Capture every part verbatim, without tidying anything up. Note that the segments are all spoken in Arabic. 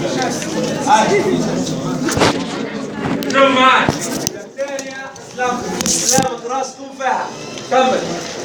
شوف معاي الثانية اسلام اسلام راسكم فيها كمل.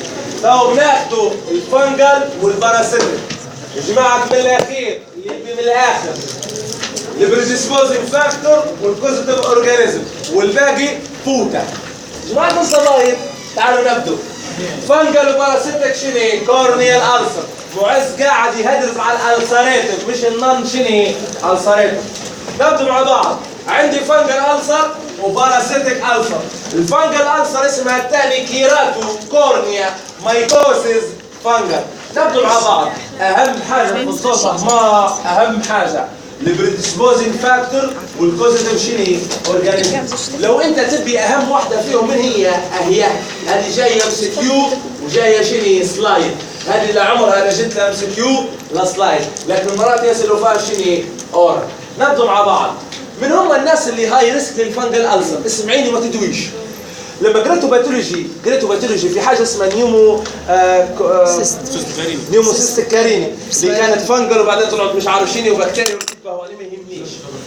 لو بناخدوا الفنجل والباراسيتيك يا جماعة من الأخير اللي من الآخر البريديسبوزنج فاكتور والكوزيتيف اورجانيزم والباقي فوتا. جماعة الصغاير تعالوا نبدو. فنجل وباراسيتيك شنو؟ كورنيال ألسر. معز قاعد يهدرس على الألسريتيف مش النون شنو؟ ألسريتيف. نبدو مع بعض. عندي فنجل ألسر وباراسيتيك ألسر. الفنجل ألسر اسمها الثاني كيراتو كورنيا مايكوسيس فنجل. نبدو مع بعض. أهم حاجة في الصوصة ما أهم حاجة البريديسبوزنج فاكتور والكوزيتيف شنو؟ اورجانيزم. لو انت تبي اهم واحده فيهم من هي؟ هي هذه جايه ام سي كيو وجايه شنو؟ سلايد. هذه لعمرها انا جبت لها ام سي كيو لسلايد، لكن مرات يسالوا فيها شنو؟ اورال. نبدو مع بعض. من هم الناس اللي هاي ريسك للفنجل ألسر؟ اسمعيني ما تدويش. لما قريتوا باتولوجي قريتوا باتولوجي في حاجه اسمها نيومو آه آه نيومو سيستيك كاريني اللي كانت فنجل وبعدين طلعت مش عارف شنو وبكتيريا وهو ما يهمنيش.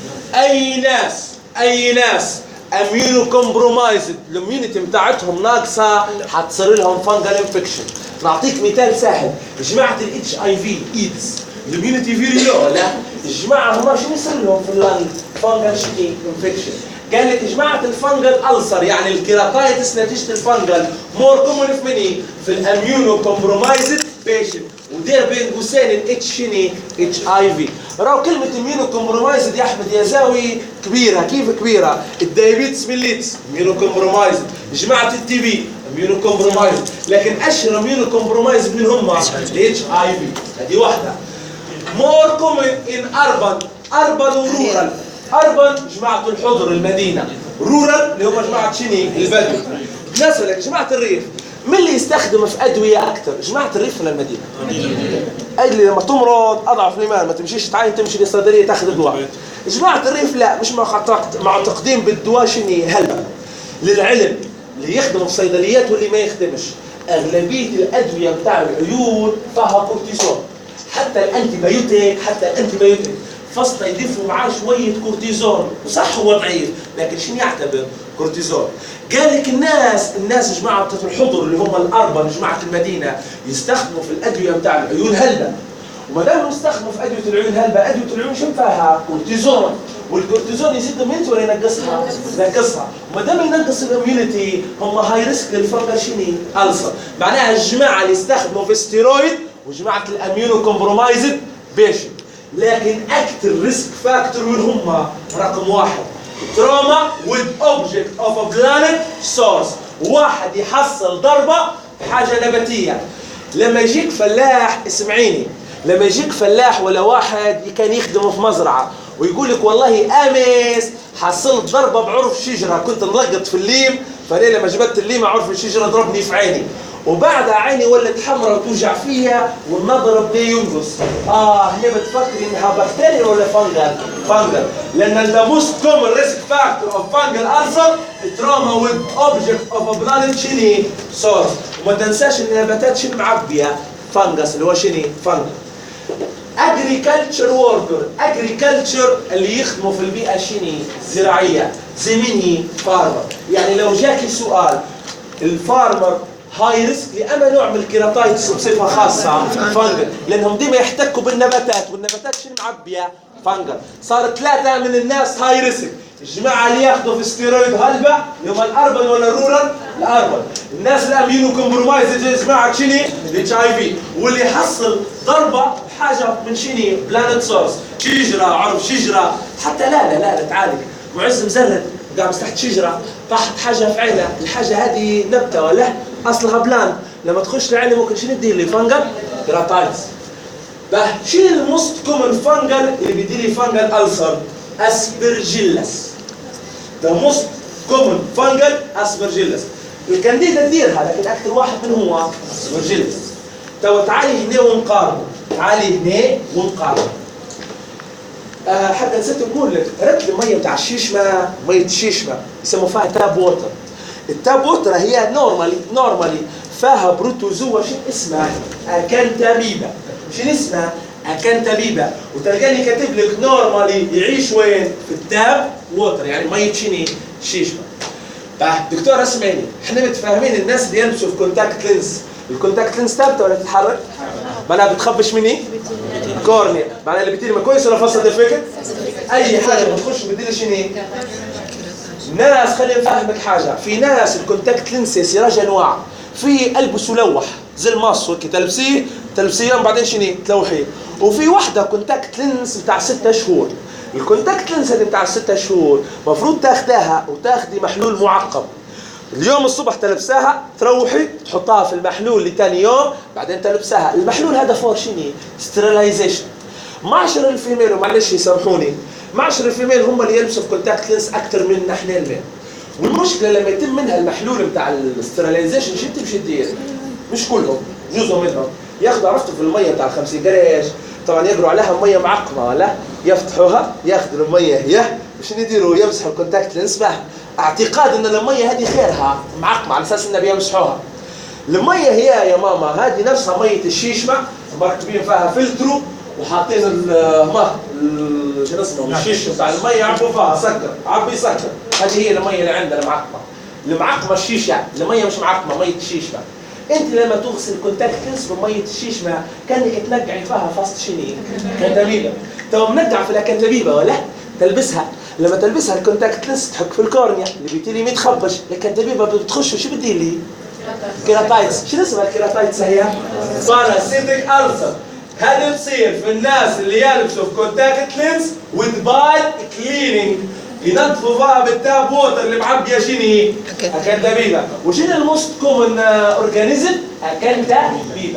اي ناس اي ناس اميونو كومبرومايزد الاميونيتي بتاعتهم ناقصه حتصير لهم فنجل انفكشن. نعطيك مثال سهل. جماعه الاتش اي في ايدز الاميونيتي فيري لو لا الجماعه هم شنو يصير لهم في اللانج؟ فنجل شنو؟ انفكشن. قال لك جماعه الفنجل ألسر يعني الكيراتايتس نتيجه الفنجل مور كومون في مني في الاميونو كومبرومايزد بيشنت ودير بين قوسين الاتش شنو؟ اتش اي في. راهو كلمه اميونو كومبرومايزد يا احمد يا زاوي كبيره. كيف كبيره؟ الدايابيتس ميليتس اميونو كومبرومايزد، جماعه التي بي اميونو كومبرومايزد، لكن اشهر اميونو كومبرومايزد من هم الاتش اي في. هذه واحده. مور كومون ان اربن اربن ورورال. اربن جماعه الحضر المدينه، رورال اللي هم جماعه شنو؟ البدو. نسألك جماعه الريف من اللي يستخدم في ادويه اكثر؟ جماعه الريف ولا المدينه؟ اجل لما تمرض اضعف الايمان ما تمشيش تعاين تمشي للصيدليه تاخذ دواء. جماعه الريف لا مش مع تقديم بالدواء شنو؟ هلبة. للعلم اللي يخدموا في صيدليات واللي ما يخدمش اغلبيه الادويه بتاع العيون فيها كورتيزون. حتى الانتي بايوتيك حتى الانتي بايوتيك فصل يضيفوا معاه شويه كورتيزون وصح هو ضعيف لكن شنو يعتبر؟ كورتيزون. قال لك الناس الناس جماعه بتاعت الحضر اللي هم الاربن جماعه المدينه يستخدموا في الادويه بتاع العيون هلبة. وما دام يستخدموا في ادويه العيون هلبة ادويه العيون شو فيها؟ كورتيزون. والكورتيزون يزيد الاميونيتي ولا ينقصها؟ ينقصها. وما دام ينقص الاميونيتي هم هاي ريسك للفنجل شنو؟ ألسر. معناها الجماعه اللي يستخدموا في ستيرويد وجماعه الاميونو كومبرومايزد بيشنت. لكن اكثر ريسك فاكتور من هم رقم واحد تروما with object of a planet source. واحد يحصل ضربه بحاجه نباتيه. لما يجيك فلاح اسمعيني لما يجيك فلاح ولا واحد كان يخدمه في مزرعه ويقول لك والله امس حصلت ضربه بعرف شجره كنت نلقط في الليم فليه لما جبت الليم عرف الشجره ضربني في عيني وبعدها عيني ولت حمراء وتوجع فيها والنظر بدا ينقص. اه هنا بتفكري انها بكتيريا ولا فنجل؟ فنجل. لان ذا موست كومن ريسك فاكتور اوف فنجل ألسر تروما وذ اوبجكت اوف ا بلانت شنو؟ سورس. وما تنساش ان النباتات شنو معبيه؟ فنجس اللي هو شنو؟ فنجل. اجريكلتشر وركر اجريكلتشر اللي يخدموا في البيئه شنو؟ الزراعيه زي مين؟ فارمر. يعني لو جاكي سؤال الفارمر هاي ريسك لأما نوع من الكيراتايتس بصفة خاصة فنجل لأنهم ديما يحتكوا بالنباتات والنباتات شنو معبية؟ فنجل. صار ثلاثة من الناس هاي ريسك. الجماعة اللي ياخذوا في ستيرويد هلبة يوم الأربن ولا الرورال؟ الأربن. الناس الأميونو كومبرومايزد زي جماعة شنو؟ الاتش اي في. واللي يحصل ضربة بحاجة من شنو؟ بلانت سورس. شجرة عرف شجرة حتى لا لا لا, لا تعالج. معز مزرد قام تحت شجرة طاحت حاجة في عينه، الحاجة هذه نبتة ولا أصلها بلان، لما تخش لعينه ممكن شنو تدير لي؟ فنجل كيراتايتس. بقى شنو الموست كومن فنجل اللي بيدير لي فنجل ألسر؟ أسبرجيلس. ذا موست كومن فنجل أسبرجيلس. الكانديدا تديرها لكن أكثر واحد من هو أسبرجيلس. تو تعالي هنا ونقارن، تعالي هنا ونقارن. أه حتى نسيت نقول لك رد الميه بتاع الشيشمه ميه الشيشمه يسموا فيها تاب ووتر. التاب ووتر هي نورمالي نورمالي فيها بروتوزوا شو اسمها؟ اكانتاميبا. شنو اسمها؟ اكنتابيبا، وتلقاني كاتب لك نورمالي يعيش وين؟ في التاب ووتر، يعني ميه شني؟ شيشمه. طيب دكتور اسمعني، احنا متفاهمين الناس اللي يلبسوا في كونتاكت لينز، الكونتاكت لينز ثابته ولا تتحرك؟ معناها بتخبش مني؟ كورنيا، معناها اللي بتيجي كويس ولا فصل الفكر؟ اي حاجه بتخش بديل شنو؟ ناس خليني افهمك حاجه، في ناس الكونتاكت لينز يصير انواع، في البسوا لوح زي الماس هيك تلبسيه تلبسيه بعدين شنو؟ تلوحيه، وفي وحده كونتاكت لينز بتاع ستة شهور. الكونتاكت لينز هذه بتاع ستة شهور مفروض تاخداها وتاخدي محلول معقم. اليوم الصبح تلبساها تروحي تحطها في المحلول لتاني يوم بعدين تلبساها. المحلول هذا فور شنو؟ ستيرلايزيشن. معشر الفيميل ومعلش يسامحوني، معشر الفيميل هم اللي يلبسوا في كونتاكت لينز اكثر من احنا الميل. والمشكله لما يتم منها المحلول بتاع الاسترلايزيشن شو بتمشي تدير؟ مش كلهم، جزء منهم ياخذوا عرفتوا في الميه بتاع خمسين قريش، طبعا يقروا عليها ميه معقمه ولا يفتحوها ياخذوا الميه هي وشنو يديروا؟ يمسحوا الكونتاكت لينز بها، اعتقاد ان الميه هذه خيرها معقمه على اساس انها بيمسحوها. الميه هي يا ماما هذه نفسها ميه الشيشمه مركبين فيها فلترو وحاطين الماء شو اسمه الشيش بتاع الميه يعبوا فيها سكر، عبي سكر، هذه هي الميه اللي عندنا معقمه. المعقمه الشيشه، الميه مش معقمه ميه الشيشمه. انت لما تغسل كونتاكت لينز بميه الشيشمه كانك تنقعي فيها فصل شني؟ كنتابيبه. تو منقع في الكنتابيبه ولا؟ تلبسها، لما تلبسها الكونتاكت لينز تحك في الكورنيا اللي بيتي لي متخبش، الكنتابيبه بتخش وشو بتدير لي؟ كيراتايتس. شنو اسمها الكيراتايتس هي؟ باراسيتيك ألسر. هذه تصير في الناس اللي يلبسوا في كونتاكت لينز وذ باي كليننج، ينظفوا فيها بالتاب ووتر اللي معبيه شنو؟ اكنتابيبا. وشنو الموست كومن اورجانيزم؟ اكنتابيبا.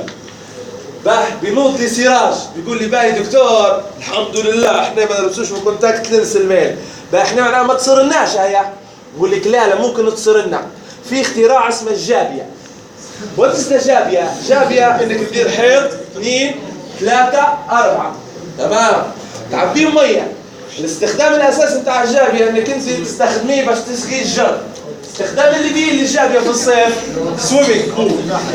باه بينوض لي سراج بيقول لي باهي دكتور الحمد لله احنا ما نلبسوش في كونتاكت لينز الميل، باه احنا معناها ما تصيرناش هيا. بقول لك لا لا ممكن تصيرنا. في اختراع اسمه الجابيه. وات از جابيه؟ جابيه انك تدير حيط اثنين ثلاثة أربعة تمام تعبيه مية. الاستخدام الأساسي بتاع الجابية إنك أنت تستخدميه باش تسقي الجر. استخدام اللي بيه للجابية في الصيف سويمينج بول،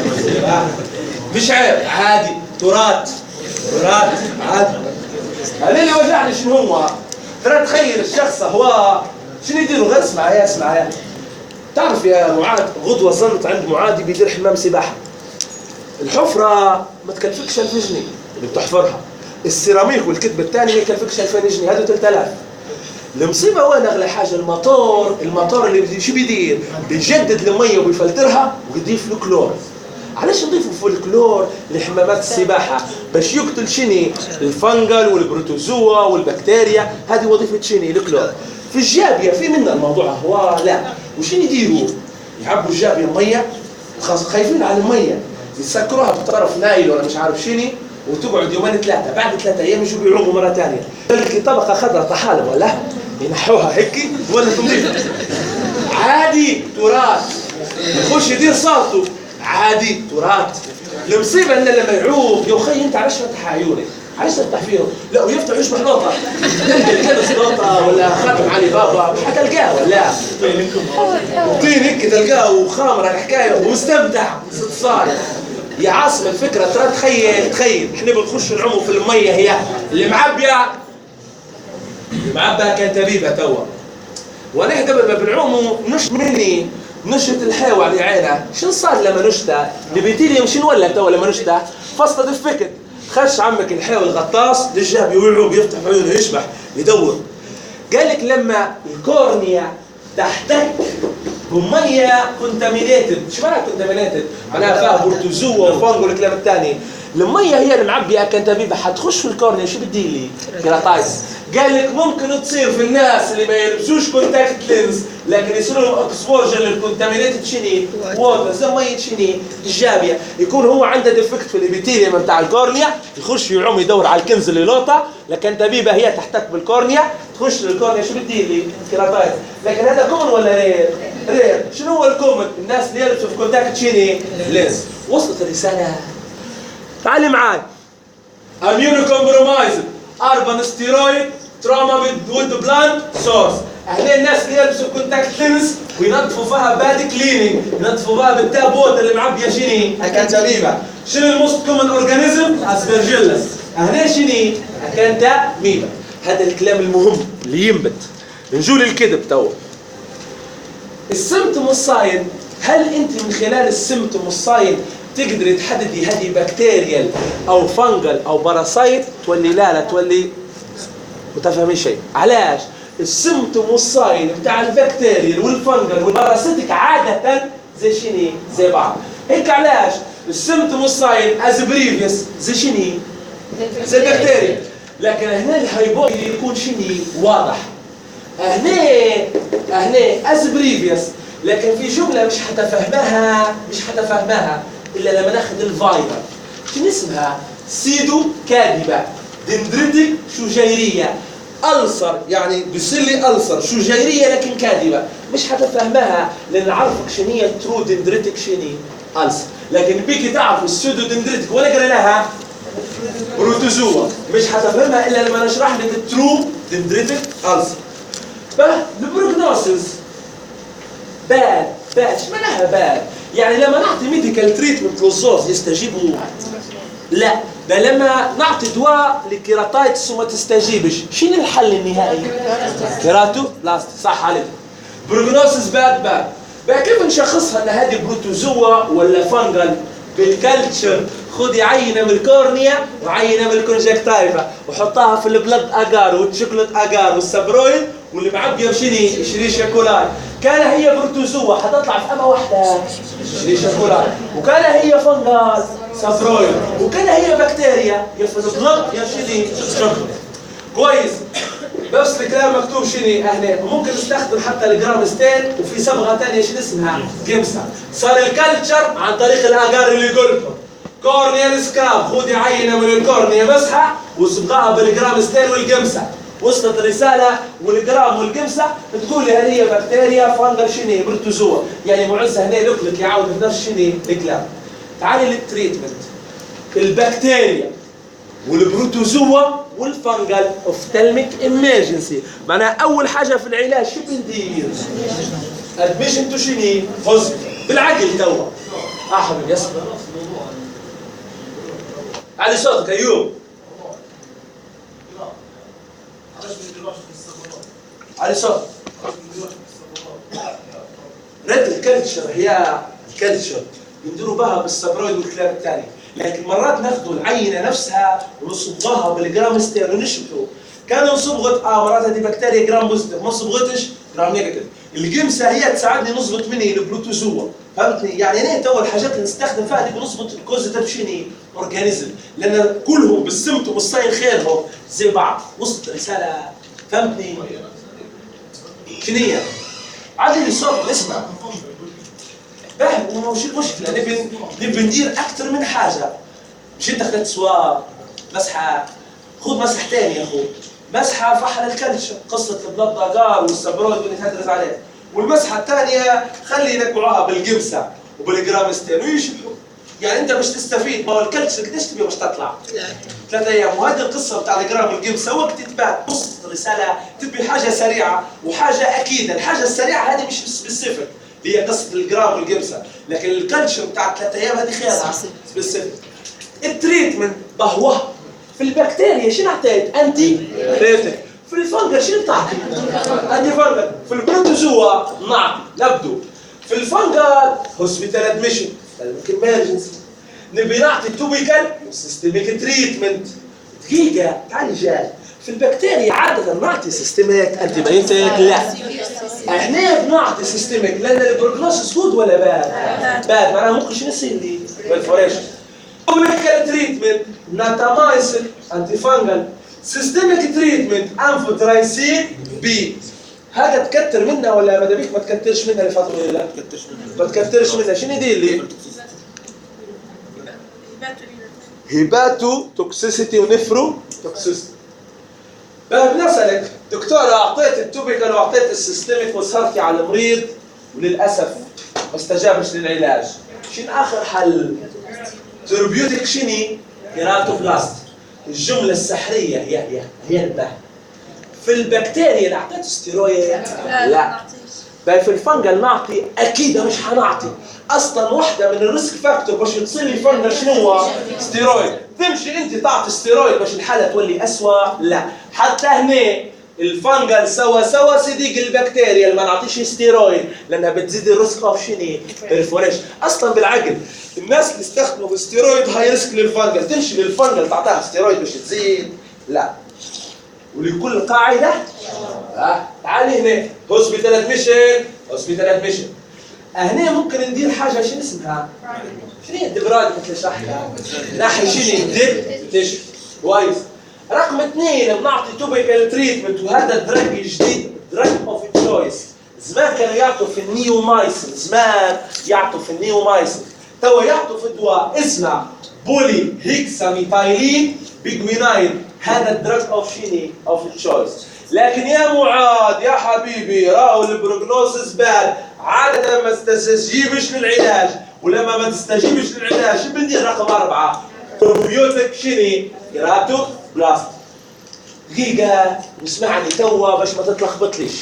مش عيب عادي، تراث تراث عادي. هذا اللي وجعني شنو هو؟ ترى تخيل الشخص هو شنو يديروا؟ غير اسمع يا اسمع يا تعرف يا معاذ غدوة ظنت عند معاذ بيدير حمام سباحة. الحفرة ما تكلفكش ألف جنيه اللي بتحفرها، السيراميك والكتب الثاني ما يكلفكش ألفين جنيه، هذا ثلاثة آلاف. المصيبة وين أغلى حاجة؟ الموتور، الموتور اللي شو بيدير؟ بيجدد المية وبيفلترها ويضيف له كلور. علاش نضيفوا في الكلور لحمامات السباحة؟ باش يقتل شنو؟ الفنجل والبروتوزوا والبكتيريا، هذه وظيفة شنو؟ الكلور. في الجابية في منا الموضوع هو لا، وشنو يديروا؟ يعبوا الجابية مية، خايفين على المية، يسكروها بطرف نايل ولا مش عارف شنو وتقعد يومين ثلاثة، بعد ثلاثة أيام يجوا بيعوموا مرة ثانية. تلقي طبقة خضراء طحالب ولا ينحوها هيك ولا تنظيف. عادي تراث. يخش يدير صالته عادي تراث. المصيبة إن لما يعوم يا أخي أنت علاش فتح عيونك؟ علاش تفتح فيهم؟ لا ويفتح يشبح لوطة. تلقى لابس لوطة ولا خاتم علي بابا مش حتلقاه ولا طين هيك تلقاه وخامرة الحكاية ومستمتع صار. يا عاصم الفكرة ترى تخيل تخيل احنا بنخش نعوموا في المية هي اللي معبية اللي معبية كنتابيبة توا، ونحن قبل ما بنعوموا نش مني نشت الحيوة على عينها. شنو صار لما نشتها؟ اللي بيتيلي يمشي نولع توا لما نشتها فصلت الفكر. خش عمك الحيوة الغطاس للجاب يوعو يفتح عيونه يشبح يدور. قالك لما الكورنيا تحتك بمية كونتامينيتد، شو معناها كونتامينيتد؟ معناها فيها بروتوزوا وفانجو والكلام الثاني. المية هي اللي معبية كنتابيبة حتخش في الكورنيا شو بتدير لي؟ كيراتايتس. قال لك ممكن تصير في الناس اللي ما يلبسوش كونتاكت لينز لكن يصير لهم اكسبوجر للكونتامينيتد شني؟ ووتر زي مية شني؟ الجابية. يكون هو عنده ديفكت في الابيثيليوم بتاع الكورنيا، يخش يعوم يدور على الكنز اللي لوطة، لكن تبيبة هي تحتك بالكورنيا تخش للكورنيا شو بتدير لي؟ كيراتايتس. لكن هذا كومن ولا رير؟ رير. شنو هو الكومن؟ الناس اللي يلبسوا في كونتاكت شني؟ لينز. وصلت الرسالة؟ تعالي معاي. immunocompromised urban steroid trauma with the plant source. اهلين الناس اللي يلبسوا كونتاكت لينز وينظفوا فيها باد كليننج، ينظفوا فيها بالتاب ووتر اللي معبيه شنو؟ كنتابيبه. شنو الموست كومن اورجانيزم؟ اسبرجيلس. هنا شنو؟ كان ده ميمة. هذا الكلام المهم اللي ينبت. نجول للكذب تو. السمتم الصاين، هل انت من خلال السمتم الصاين تقدري تحددي هذه بكتيريال او فنجل او باراسايت؟ تولي لا لا تولي متفهمين شيء. علاش؟ السمتم الصاين بتاع البكتيريال والفنجل والباراسيتك عادة زي شنو؟ زي بعض. هيك علاش؟ السمتم الصاين از بريفيوس زي شنو؟ زي البكتيريا. لكن هنا الهايبوكسي يكون شنو؟ واضح. هنا هنا از بريفيوس، لكن في جمله مش حتفهمها مش حتفهمها الا لما ناخذ الفايبر. شنو اسمها؟ سيدو كاذبه دندريتك شجيريه. ألسر يعني بيصير لي ألسر شجيريه لكن كاذبه، مش حتفهمها لان عرفك شنو هي الترو دندريتك شنو؟ ألسر. لكن بيكي تعرف السودو دندريتك ولا قريناها؟ بروتوزوا، مش حتفهمها الا لما نشرح لك الترو دندريتك ألسر. فالبروجنوسيس باد باد. ايش معناها باد؟ يعني لما نعطي ميديكال تريتمنت للزوز يستجيبوا؟ لا، ده لما نعطي دواء لكيراتايتس وما تستجيبش، شنو الحل النهائي؟ كيراتو بلاست. صح عليك. بروجنوسيس باد باد. بقى كيف نشخصها ان هذه بروتوزوا ولا فانجل؟ بالكالتشر. خذي عينه من الكورنيا وعينه من الكونجكتايفا وحطها في البلد اجار والشوكولات اجار والسبرويد واللي معبيه بشني؟ شريشة كولاي. كان هي بروتوزوا حتطلع في اما واحده شريشة كولاي، وكان هي فنجل سبرويد، وكان هي بكتيريا يا في البلد يا شني؟ شوكولات. كويس. بس الكلام مكتوب شنو هنا. ممكن نستخدم حتى الجرام ستين، وفي صبغه ثانيه شنو اسمها؟ جمسه. صار الكلتشر عن طريق الاجار اللي قلته. كورنيال سكراب، خذي عينه من الكورنيا مسحه وصبغها بالجرام ستين والجمسه. وصلت الرساله والجرام والجمسه تقول لي هل هي بكتيريا فانجل شنو؟ بروتوزوا. يعني معزه هنا لك يعاود في نفس شنو؟ الكلام. تعالي للتريتمنت. البكتيريا والبروتوزوا والفنجل اوفتالميك امرجنسي. معناها اول حاجه في العلاج شو بندير؟ ادميشن تو شنو؟ هوسبيتال. بالعقل توا. اه حبيبي اسمع. علي صوتك ايوب. علي صوتك. رد الكلتشر هي الكلتشر ينديروا بها بالسبرويد والكلام الثاني، لكن مرات ناخذوا العينه نفسها ونصبغها بالجرام ستين ونشبكوا. كانوا صبغه اه مرات هذه بكتيريا جرام بوزيتيف، ما صبغتش جرام نيجاتيف. الجمسه هي تساعدني نظبط مني البروتوزوا. فهمتني؟ يعني هنا تو الحاجات اللي نستخدم فيها دي بنظبط الكوزيتيف شنو؟ اورجانيزم، لان كلهم بالسمتم والصاين خيرهم زي بعض. وصلت الرساله؟ فهمتني؟ شنو هي؟ عادي الصوت اسمع. فاهم؟ مش المشكله، نبي نبي ندير اكثر من حاجه. مش انت اخذت سواب مسحه، خذ مسح ثاني يا اخوي. مسحه فحل الكلتشر، قصه البلد داجار والسبرويد واللي تدرس عليه. والمسحه الثانيه خلي ينقعوها بالجمسه وبالجرام ستين ويشبحوا. يعني انت مش تستفيد، ما هو الكلتشر قديش تبي باش تطلع؟ ثلاث ايام. وهذه القصه بتاع الجرام والجمسه وقت تبات. نص الرساله تبي حاجه سريعه وحاجه اكيده. الحاجه السريعه هذه مش سبيسيفيك اللي هي قصه الجرام والجمسه، لكن الكلتشر بتاع ثلاث ايام هذه خيرها سبيسيفيك. التريتمنت بهوه. في البكتيريا شنو اعطيت؟ انتي بيوتيك. في الفنجل شنو بتعطي؟ انتي فنجل. في البروتوزوا نعطي نبدو. في الفنجل هوسبيتال ادميشن امرجنسي. نبي نعطي توبيكال وسيستميك تريتمنت. دقيقه تعالي جاي. في البكتيريا عاده نعطي سيستميك انتي بايوتيك. لا، احنا بنعطي سيستميك لان البروجنوسيس جود ولا باد؟ باد. معناها ممكن شنو يصير لي؟ بالفوريشن. توبيكال تريتمنت ناتامايسين انتي فانجل. سيستميك تريتمنت انفوترايسين بي. هذا تكتر منها ولا ماذا بيك ما تكترش منها لفتره ولا لا؟ ما تكترش منها. شنو يدير لي؟ هيباتو توكسيسيتي ونفرو توكسيسيتي. بقى بنسألك دكتورة، أعطيت التوبيكال وأعطيت السيستميك وسهرتي على المريض وللأسف ما استجابش للعلاج. شنو آخر حل؟ ثيرابيوتيك شنو؟ كيراتوبلاست. الجملة السحرية هي هي هي البحث. في البكتيريا اللي أعطيته ستيرويد؟ لا. باقي في الفنجل نعطي اكيد مش هنعطي اصلا واحده من الريسك فاكتور باش تصير لي فنجل شنو هو؟ ستيرويد. تمشي انت تعطي ستيرويد باش الحاله تولي اسوء؟ لا. حتى هنا الفنجل سوا سوا صديق البكتيريا اللي ما نعطيش ستيرويد لانها بتزيد الريسك اوف شنو؟ برفوريشن. اصلا بالعقل الناس اللي استخدموا الستيرويد هاي ريسك للفنجل، تمشي للفنجل تعطيها ستيرويد باش تزيد؟ لا. ولكل قاعده ها تعالي هنا هوسبيتال ادميشن هوسبيتال ادميشن. هنا ممكن ندير حاجه شنو اسمها؟ شنو هي الدبراد مثل شرحتها؟ ناحيه شنو؟ ديب كويس. رقم اثنين بنعطي توبيكال تريتمنت، وهذا الدراج الجديد دراج اوف تشويس. زمان كانوا يعطوا في النيومايسين، زمان يعطوا في النيومايسين، توا يعطوا في دواء اسمه بولي هيكساميثايلين بيجوينايل. هذا الدراج اوف شيني اوف تشويس. لكن يا معاذ يا حبيبي راهو البروجنوسيس باد، عادة ما تستجيبش للعلاج، ولما ما تستجيبش للعلاج بندير رقم أربعة بروبيوتيك شيني كيراتو بلاست. دقيقة واسمعني توا باش ما تتلخبطليش.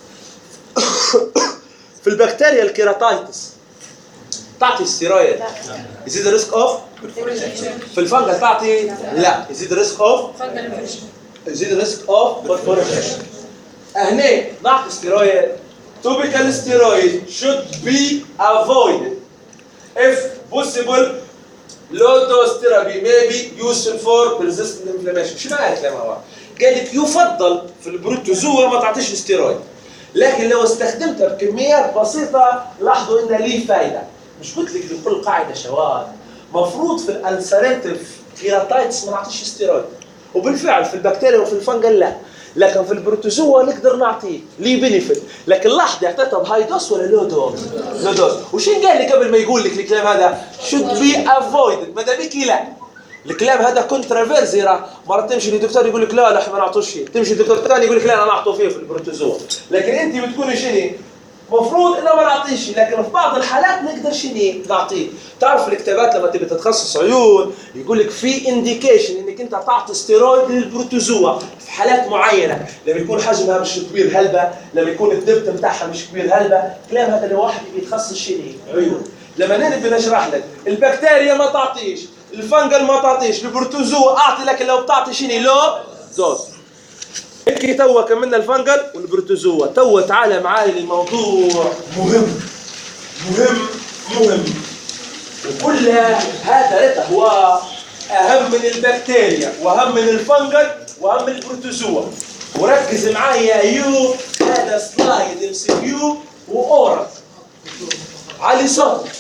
في البكتيريا الكيراتايتس تعطي ستيرويد يزيد الريسك اوف؟ في الفنجل تعطي؟ لا، يزيد الريسك اوف؟ يزيد الريسك اوف برفوريشن. هنا نعطي ستيرويد. topical steroid should be avoided if possible. low dose therapy may be useful for persistent inflammation. شو معنى الكلام هذا؟ قال لك يفضل في البروتوزوا ما تعطيش ستيرويد، لكن لو استخدمتها بكميات بسيطة لاحظوا إن ليه فايدة. مش قلت لك لكل قاعدة شواذ؟ مفروض في الألسريتيف كيراتايتس ما نعطيش ستيرويد، وبالفعل في البكتيريا وفي الفنجل لا، لكن في البروتوزوا نقدر نعطيه ليه بينيفيت. لكن لاحظ اعطيتها بهاي دوس ولا لو دوز؟ لو دوز. وشين قال لي قبل ما يقول لك الكلام هذا؟ should be avoided. ما دامك لا، الكلام هذا كونترافيرسي. راه مرة تمشي للدكتور يقول لك لا لا احنا ما نعطوش فيه، تمشي للدكتور الثاني يقول لك لا انا نعطوا فيه في البروتوزوا. لكن انت بتكوني شنو؟ مفروض انه ما نعطيش، لكن في بعض الحالات نقدر شنو نعطيه. تعرف الكتابات لما تبي تتخصص عيون يقول لك في انديكيشن انك انت تعطي ستيرويد للبروتوزوا في حالات معينه، لما يكون حجمها مش كبير هلبة، لما يكون الدبت بتاعها مش كبير هلبة. الكلام هذا لواحد بيتخصص شنو؟ عيون. لما نبي نشرح لك البكتيريا ما تعطيش، الفنجل ما تعطيش، البروتوزوا اعطي، لكن لو بتعطي شنو؟ لو دوز. هيك توا كملنا الفنجل والبروتوزوا. توا تعال معاي لموضوع مهم مهم مهم، وكل هذا هو اهم من البكتيريا واهم من الفنجل واهم من البروتوزوا. وركز معايا يا ايوب، هذا سلايد ام سي كيو واورال. علي صوتك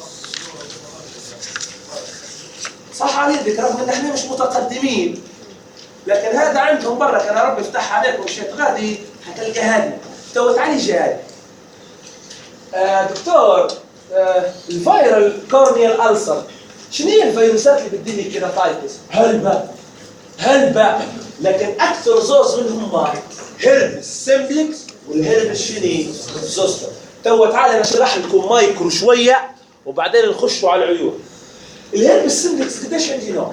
صح على يدك، رغم ان احنا مش متقدمين، لكن هذا عندهم برا. كان ربي يفتح عليكم وشيت غادي هتلقى هذه. تو تعالي جاي آه دكتور، آه الفيرال كورنيال ألسر، شنو هي الفيروسات اللي بتديني كيراتايتس؟ هلبة هلبة، لكن اكثر زوز منهم هيربس سيمبلكس والهيربس شنو؟ زوستر. تو تعالى نشرح لكم مايكرو شويه وبعدين نخشوا على العيون. الهيربس سيمبلكس قديش عندي نوع؟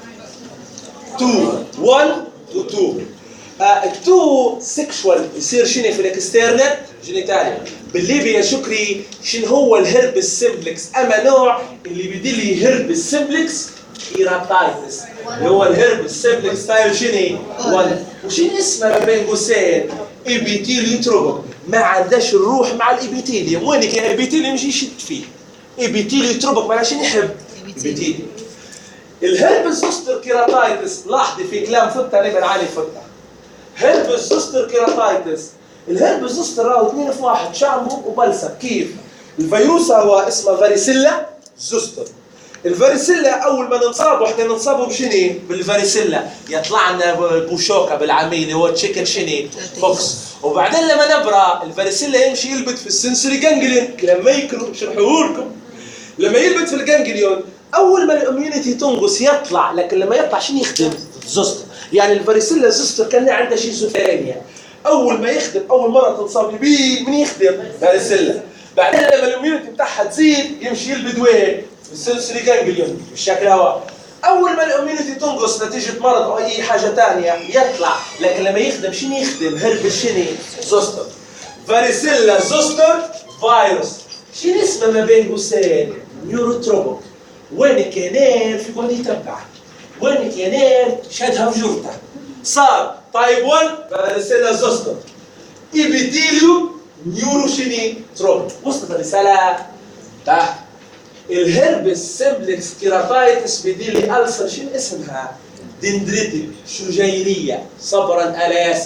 اثنين واحد و اثنين. اثنين سيكشوال يصير شنو في الاكسترنال جينيتاليا. بالليبي يا شكري شنو هو الهيربس سيمبلكس؟ اما نوع اللي بيدير لي هيربس سيمبلكس كيراتايتس اللي هو الهيربس سيمبلكس ستايل شنو؟ واحد. وشنو اسمه بين قوسين؟ ايبيثيليوتروبك. ما عندهاش الروح مع الايبيثيليوم. وينك يا ايبيثيليوم يجي يشد فيه. ايبيثيليوتروبك معناها شنو يحب؟ ايبيثيليوم. الهيربس زوستر كيراتايتس، لاحظي في كلام فتة نبي عليه فتة. هيربس زوستر كيراتايتس، الهيربس زوستر راهو اثنين في واحد، شامبو وبلسم. كيف؟ الفيروس هو اسمه فاريسيلا زوستر. الفاريسيلا اول ما ننصابوا احنا ننصابوا بشنو؟ بالفاريسيلا، يطلع لنا بوشوكه بالعاميه هو تشيكن شنو؟ بوكس. وبعدين لما نبرا الفاريسيلا يمشي يلبت في السنسوري جانجليون. لما يكروا شرحوه لكم، لما يلبت في الجانجليون اول ما الاميونيتي تنقص يطلع، لكن لما يطلع شنو يخدم؟ زوستر. يعني الفاريسيلا زوستر كان عنده شيزوفرينيا. اول ما يخدم اول مره تنصاب بيه من يخدم؟ فاريسيلا. بعدين لما الاميونيتي بتاعها تزيد يمشي يلبد وين؟ السنسوري جانجليون بالشكل هو. اول ما الاميونيتي تنقص نتيجه مرض او اي حاجه ثانيه يطلع، لكن لما يخدم شنو يخدم؟ هربس شنو؟ زوستر. فاريسيلا زوستر فيروس. شنو اسمه ما بين قوسين؟ نيوروتروبيك. وينك يا نير في قول يتبع. وينك يا نير شادها في جرته. صار تايب واحد فاريسيلا زوستر. إبيثيليو نيورو شني تروبيك. وصلت الرسالة؟ طيب. الهربس سمبلكس كيراتايتس بديلي ألسر شنو اسمها؟ دندريتك شجيرية. صبرا ألاس.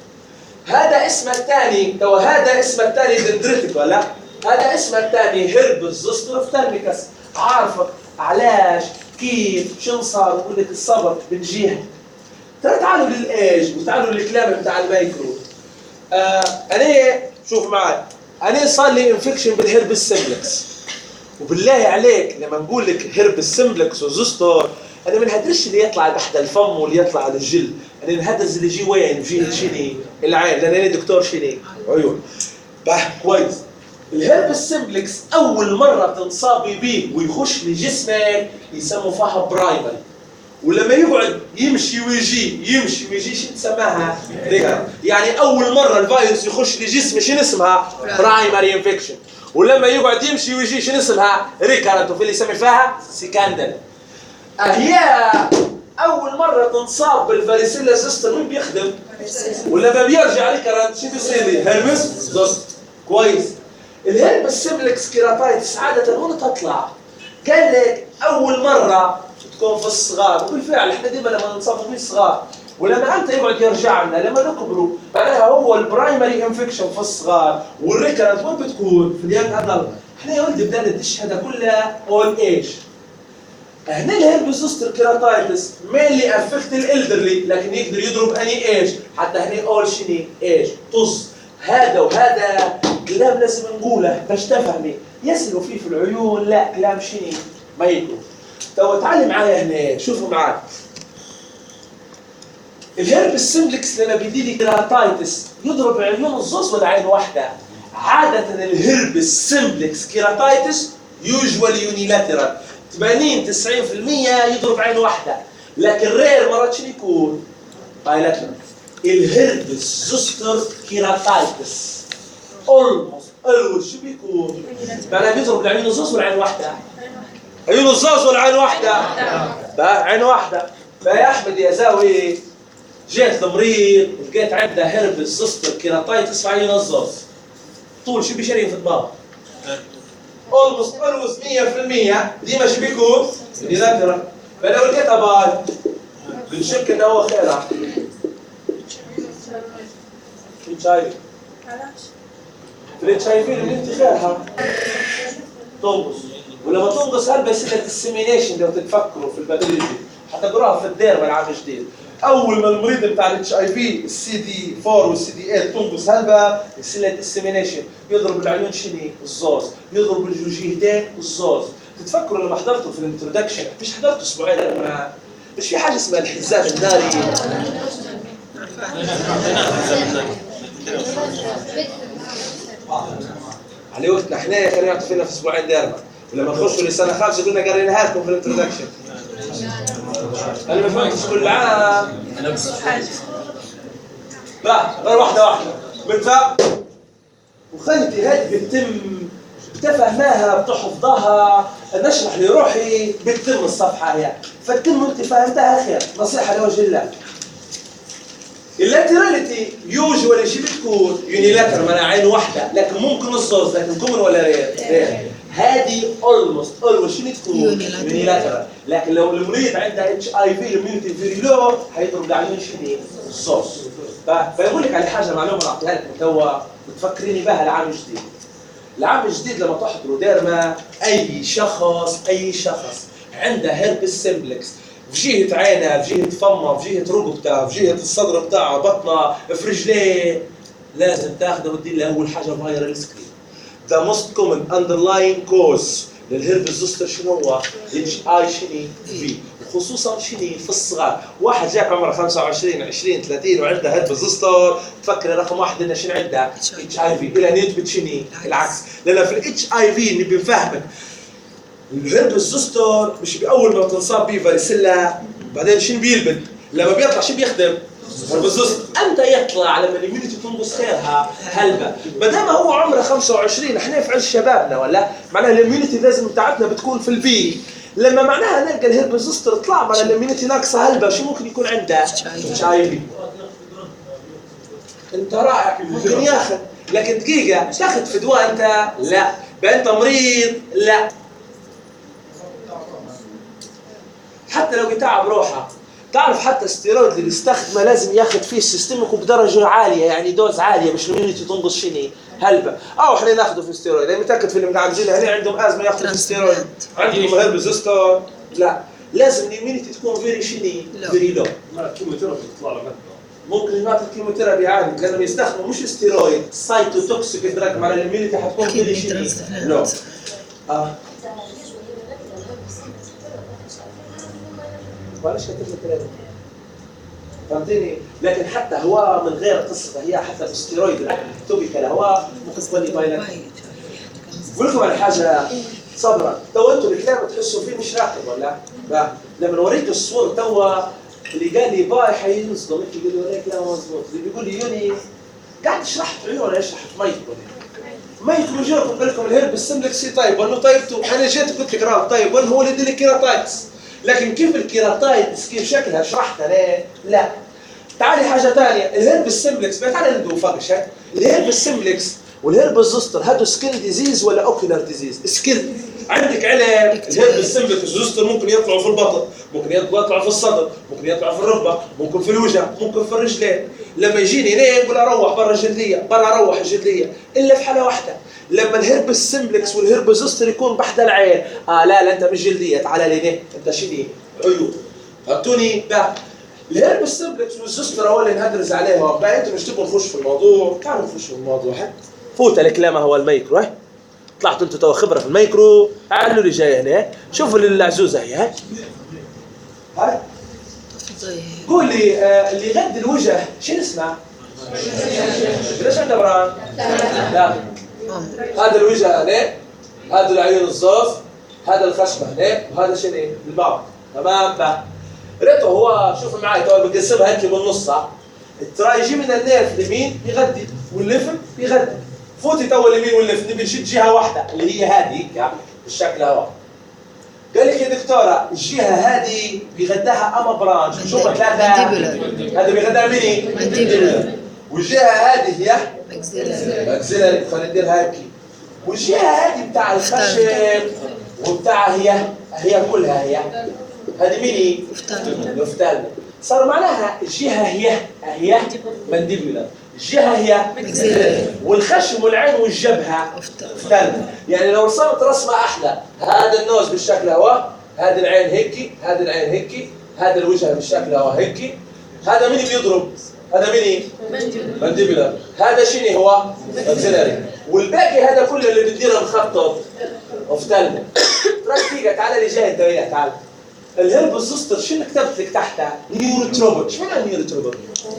هذا اسمه الثاني، تو هذا اسمه الثاني دندريتك ولا؟ هذا اسمه الثاني هربس زوستر فترميكس. عارفك علاش كيف شنو صار بقول لك الصبر من جهه. ترى تعالوا للايج وتعالوا للكلام بتاع المايكرو. آه انا شوف معي انا صار لي انفكشن بالهربس سمبلكس. وبالله عليك لما نقول لك هربس سمبلكس وزوستر انا ما نهدرش اللي يطلع تحت الفم واللي يطلع على الجلد، انا نهدرز اللي يجي وين بجهه شني العين لان انا دكتور شني عيون. باه كويس. الهربس سمبلكس اول مره تنصابي به ويخش لجسمك يسموا فيها برايمري. ولما يقعد يمشي ويجي يمشي ويجي شو تسماها؟ ريكارنت. يعني اول مره الفيروس يخش لجسمي شنو اسمها؟ برايمري انفكشن. ولما يقعد يمشي ويجي شنو اسمها؟ ريكارنت. وفي اللي يسمي فيها سكندري. هي اول مره تنصاب بالفاريسيلا زوستر مين بيخدم؟ ولما بيرجع ريكارنت شو بيصير لي؟ هربس زوستر. كويس. الهربس سمبلكس كيراتايتس عاده وين تطلع؟ قال لك اول مره تكون في الصغار، وبالفعل احنا ديما لما نصابوا في الصغار ولما انت يقعد يرجع لنا لما نكبروا معناها هو البرايمري انفكشن في الصغار والريكرنت وين بتكون؟ في اليانج ادلت. احنا يا ولدي بدنا ندش هذا كله اول ايج. هنا الهربس زوستر كيراتايتس مينلي افكت الالدرلي لكن يقدر يضرب اني ايج حتى هنا اول شني ايج. طز هذا وهذا كلام لازم نقوله باش تفهمي. يسلوا فيه في العيون لا كلام شني ما يكون. تو تعالي معايا هنا شوفوا معاي. الهربس سمبلكس لما بيجي لي كيراتايتس يضرب عيون الزوز ولا عين واحده؟ عاده الهربس سمبلكس كيراتايتس يوجوال يونيلاترال ثمانين تسعين بالمئة يضرب عين واحده، لكن رير مرات شنو يكون؟ بايلاترال. الهربس زوستر كيراتايتس اولموست اول شو بيكون؟ معناها بيضرب العين الزوز ولا عين واحده؟ عيون الزوز ولا عين واحدة؟ بقى عين واحدة. فيا أحمد يا زاوي جيت المريض لقيت عنده هربس زوستر كيراتايتس في عيون الزوز. طول شو بيشري في الدماغ؟ اولموست اولموست مية بالمية ديما شو بيكون؟ يذكر. فلو لقيتها بعد بنشك انه هو خيرها. انت شايف؟ انت شايفين ان انت خيرها؟ تنقص. ولما تنقص هل بيصير لك السيمينيشن لو تتفكروا في البابيلوجي حتقروها في الدير العام الجديد. اول ما المريض بتاع الاتش اي في السي دي أربعة والسي دي ثمانية تنقص هلبة يصير لك السيمينيشن يضرب العيون شني؟ الزوز، يضرب الجوجيهتين الزوز. تتفكروا لما حضرتوا في الانترودكشن مش حضرتوا اسبوعين لما مش في حاجه اسمها الحزام الناري؟ على وقتنا احنا كانوا يعطوا فينا في اسبوعين ديرما ولما نخشوا لسنه خامسه قلنا قريناها لكم في الانترودكشن. انا ما فهمتش كل عام. لا غير واحده واحده بنفهم. وخلتي هذه بتتم بتفهماها بتحفظها نشرح لروحي بتتم الصفحه هي فتتم انت فهمتها خير. نصيحه لوجه الله. اللاتراليتي يوجوالي شي بتكون يونيلاترال معناها عين واحده لكن ممكن الصوص لكن كومن ولا رير؟ رير. هذه اولموست اولويز شنو تكون؟ يونيلاترال. لكن لو المريض عنده اتش اي في الاميونيتي فيري لو هيضرب العيون شنو؟ الصوص. فيقول لك على حاجه معلومه نعطيها لك توا بتفكريني بها العام الجديد. العام الجديد لما تحضروا ديرما اي شخص اي شخص عنده هربس سمبلكس في جهه عينه في جهه فمه في جهه ركبته في جهه الصدر بتاعه بطنه في رجليه لازم تاخذه وتدير له اول حاجه فايرال سكرين. ذا موست كومن اندرلاين كوز للهربس زوستر شنو هو؟ اتش اي شني في خصوصا شني في الصغار. واحد جاك عمره خمسة وعشرين عشرين ثلاثين وعنده هربس زوستر تفكر رقم واحد انه شنو عنده؟ اتش اي في. الى نثبت شني؟ العكس. لان في الاتش اي في نبي نفهمك الهربس زوستر مش باول ما تنصاب به فاريسيلا بعدين شنو بيلبد؟ لما بيطلع شنو بيخدم؟ بالزوستر. امتى يطلع؟ لما الاميونيتي تنقص خيرها هلبة. ما دام هو عمره خمسة وعشرين احنا في عز شبابنا ولا معناها الاميونيتي لازم بتاعتنا بتكون في البي. لما معناها نلقى الهرب زوستر طلع معناها الاميونيتي ناقصه هلبة، شو ممكن يكون عنده؟ اتش اي في. انت رائع ممكن ياخذ، لكن دقيقه تاخذ في دواء انت؟ لا. بقى انت مريض؟ لا. حتى لو يتعب روحه، تعرف حتى الستيرويد اللي بيستخدمه لازم ياخذ فيه سيستمك بدرجه عاليه، يعني دوز عاليه مش الاميونيتي تنقص شنو هلبة. او احنا ناخذه في الستيرويد، انا متاكد في اللي مقعدين هنا عندهم ازمه ياخذوا في الستيرويد، عندهم هرب زوستر. لا، لازم الاميونيتي تكون فيري شني فيري لو. الكيموثيرابي تطلع له ممكن يعطي الكيموثيرابي عادي لانهم يستخدموا مش ستيرويد، سايتوتوكسيك دراج مع الاميونيتي حتكون فيري شني لو. اه معلش كتب لك كلام فهمتني. لكن حتى هو من غير قصه هي حتى الستيرويد التوبيكال هو ممكن تولي بايلات. بقول لكم على حاجه صبرا، تو انتوا الكلام تحسوا فيه مش راكب ولا؟ لا، لما نوريك الصور توا اللي قال لي باي حينصدم انت يقول لي وراك لا مضبوط، اللي بيقول لي يوني قاعد يشرح في عيونه ولا يشرح في ميت ولا ميت وجاكم قال لكم الهرب السملكسي طيب وانه طيبته انا جيت قلت لك راه طيب وانه هو اللي يدير لك كيراتايتس. لكن كيف الكيراتايتس كيف شكلها شرحتها ليه؟ لا. تعالي حاجه ثانيه، الهرب السمبلكس تعالي ندو فقش. الهرب السمبلكس والهرب الزوستر هادو سكين ديزيز ولا اوكيلر ديزيز؟ سكين. عندك علم الهرب السمبلكس والزوستر ممكن يطلعوا في البطن، ممكن يطلعوا في الصدر، ممكن يطلعوا في الركبه، ممكن في الوجه، ممكن في الرجلين. لما يجيني هنا يقول اروح برا الجلديه، برا اروح الجلديه، الا في حاله واحده لما الهرب السمبلكس والهرب الزوستر يكون بحد العين. اه لا لا انت مش جلديه، تعال لي هنا انت شنو؟ عيون. فهمتوني؟ بقى الهرب السمبلكس والزوستر هو اللي نهدرز عليها. بقى انتوا مش تبغوا نخش في الموضوع، تعالوا نخش في الموضوع. حد فوت الكلام هو الميكرو. ها طلعتوا انتوا توا خبره في الميكرو، تعالوا لي جاي هنا شوفوا العزوزه هي. ها هاي قول لي آه اللي يغذي الوجه شنو اسمه؟ ليش عنده بران؟ لا هذا الوجه هنا، هذا العيون الزوز، هذا الخشمه هنا، وهذا شنو؟ البعض. تمام بقى ريتو هو شوفوا معي تو بقسمها هيك بالنص. الترايجيمينال نيرف اليمين يغذي والليفت يغذي. فوتي تو اليمين والليفت نبي نشد جهه واحده اللي هي هذه هيك بالشكل هذا. قال لك يا دكتوره الجهه هذه بيغداها اما برانش شو ثلاثه هذا بيغداها ميني مانديبولار، والجهه هذه هي ماكسيلاري. خلينا نديرها هيك. والجهه هذه بتاع الخشب وبتاع هي هي كلها هي هذه ميني لفتان. صار معناها الجهه هي هي مانديبولار، الجهه هي والخشم والعين والجبهه فتن. يعني لو رسمت رسمه احلى، هذا النوز بالشكل هو، هذه العين هيك، هذه العين هيك، هذا الوجه بالشكل هو هيك. هذا مين بيضرب؟ هذا مين؟ مانديبولار. هذا شنو هو؟ ماكسيلاري. والباقي هذا كله اللي بتديره مخطط وفتن. ركيك تعال لي جاي انت تعال. الهرب الزوستر شنو كتبت لك تحتها؟ نيوروتروبك. شو معنى نيوروتروبك؟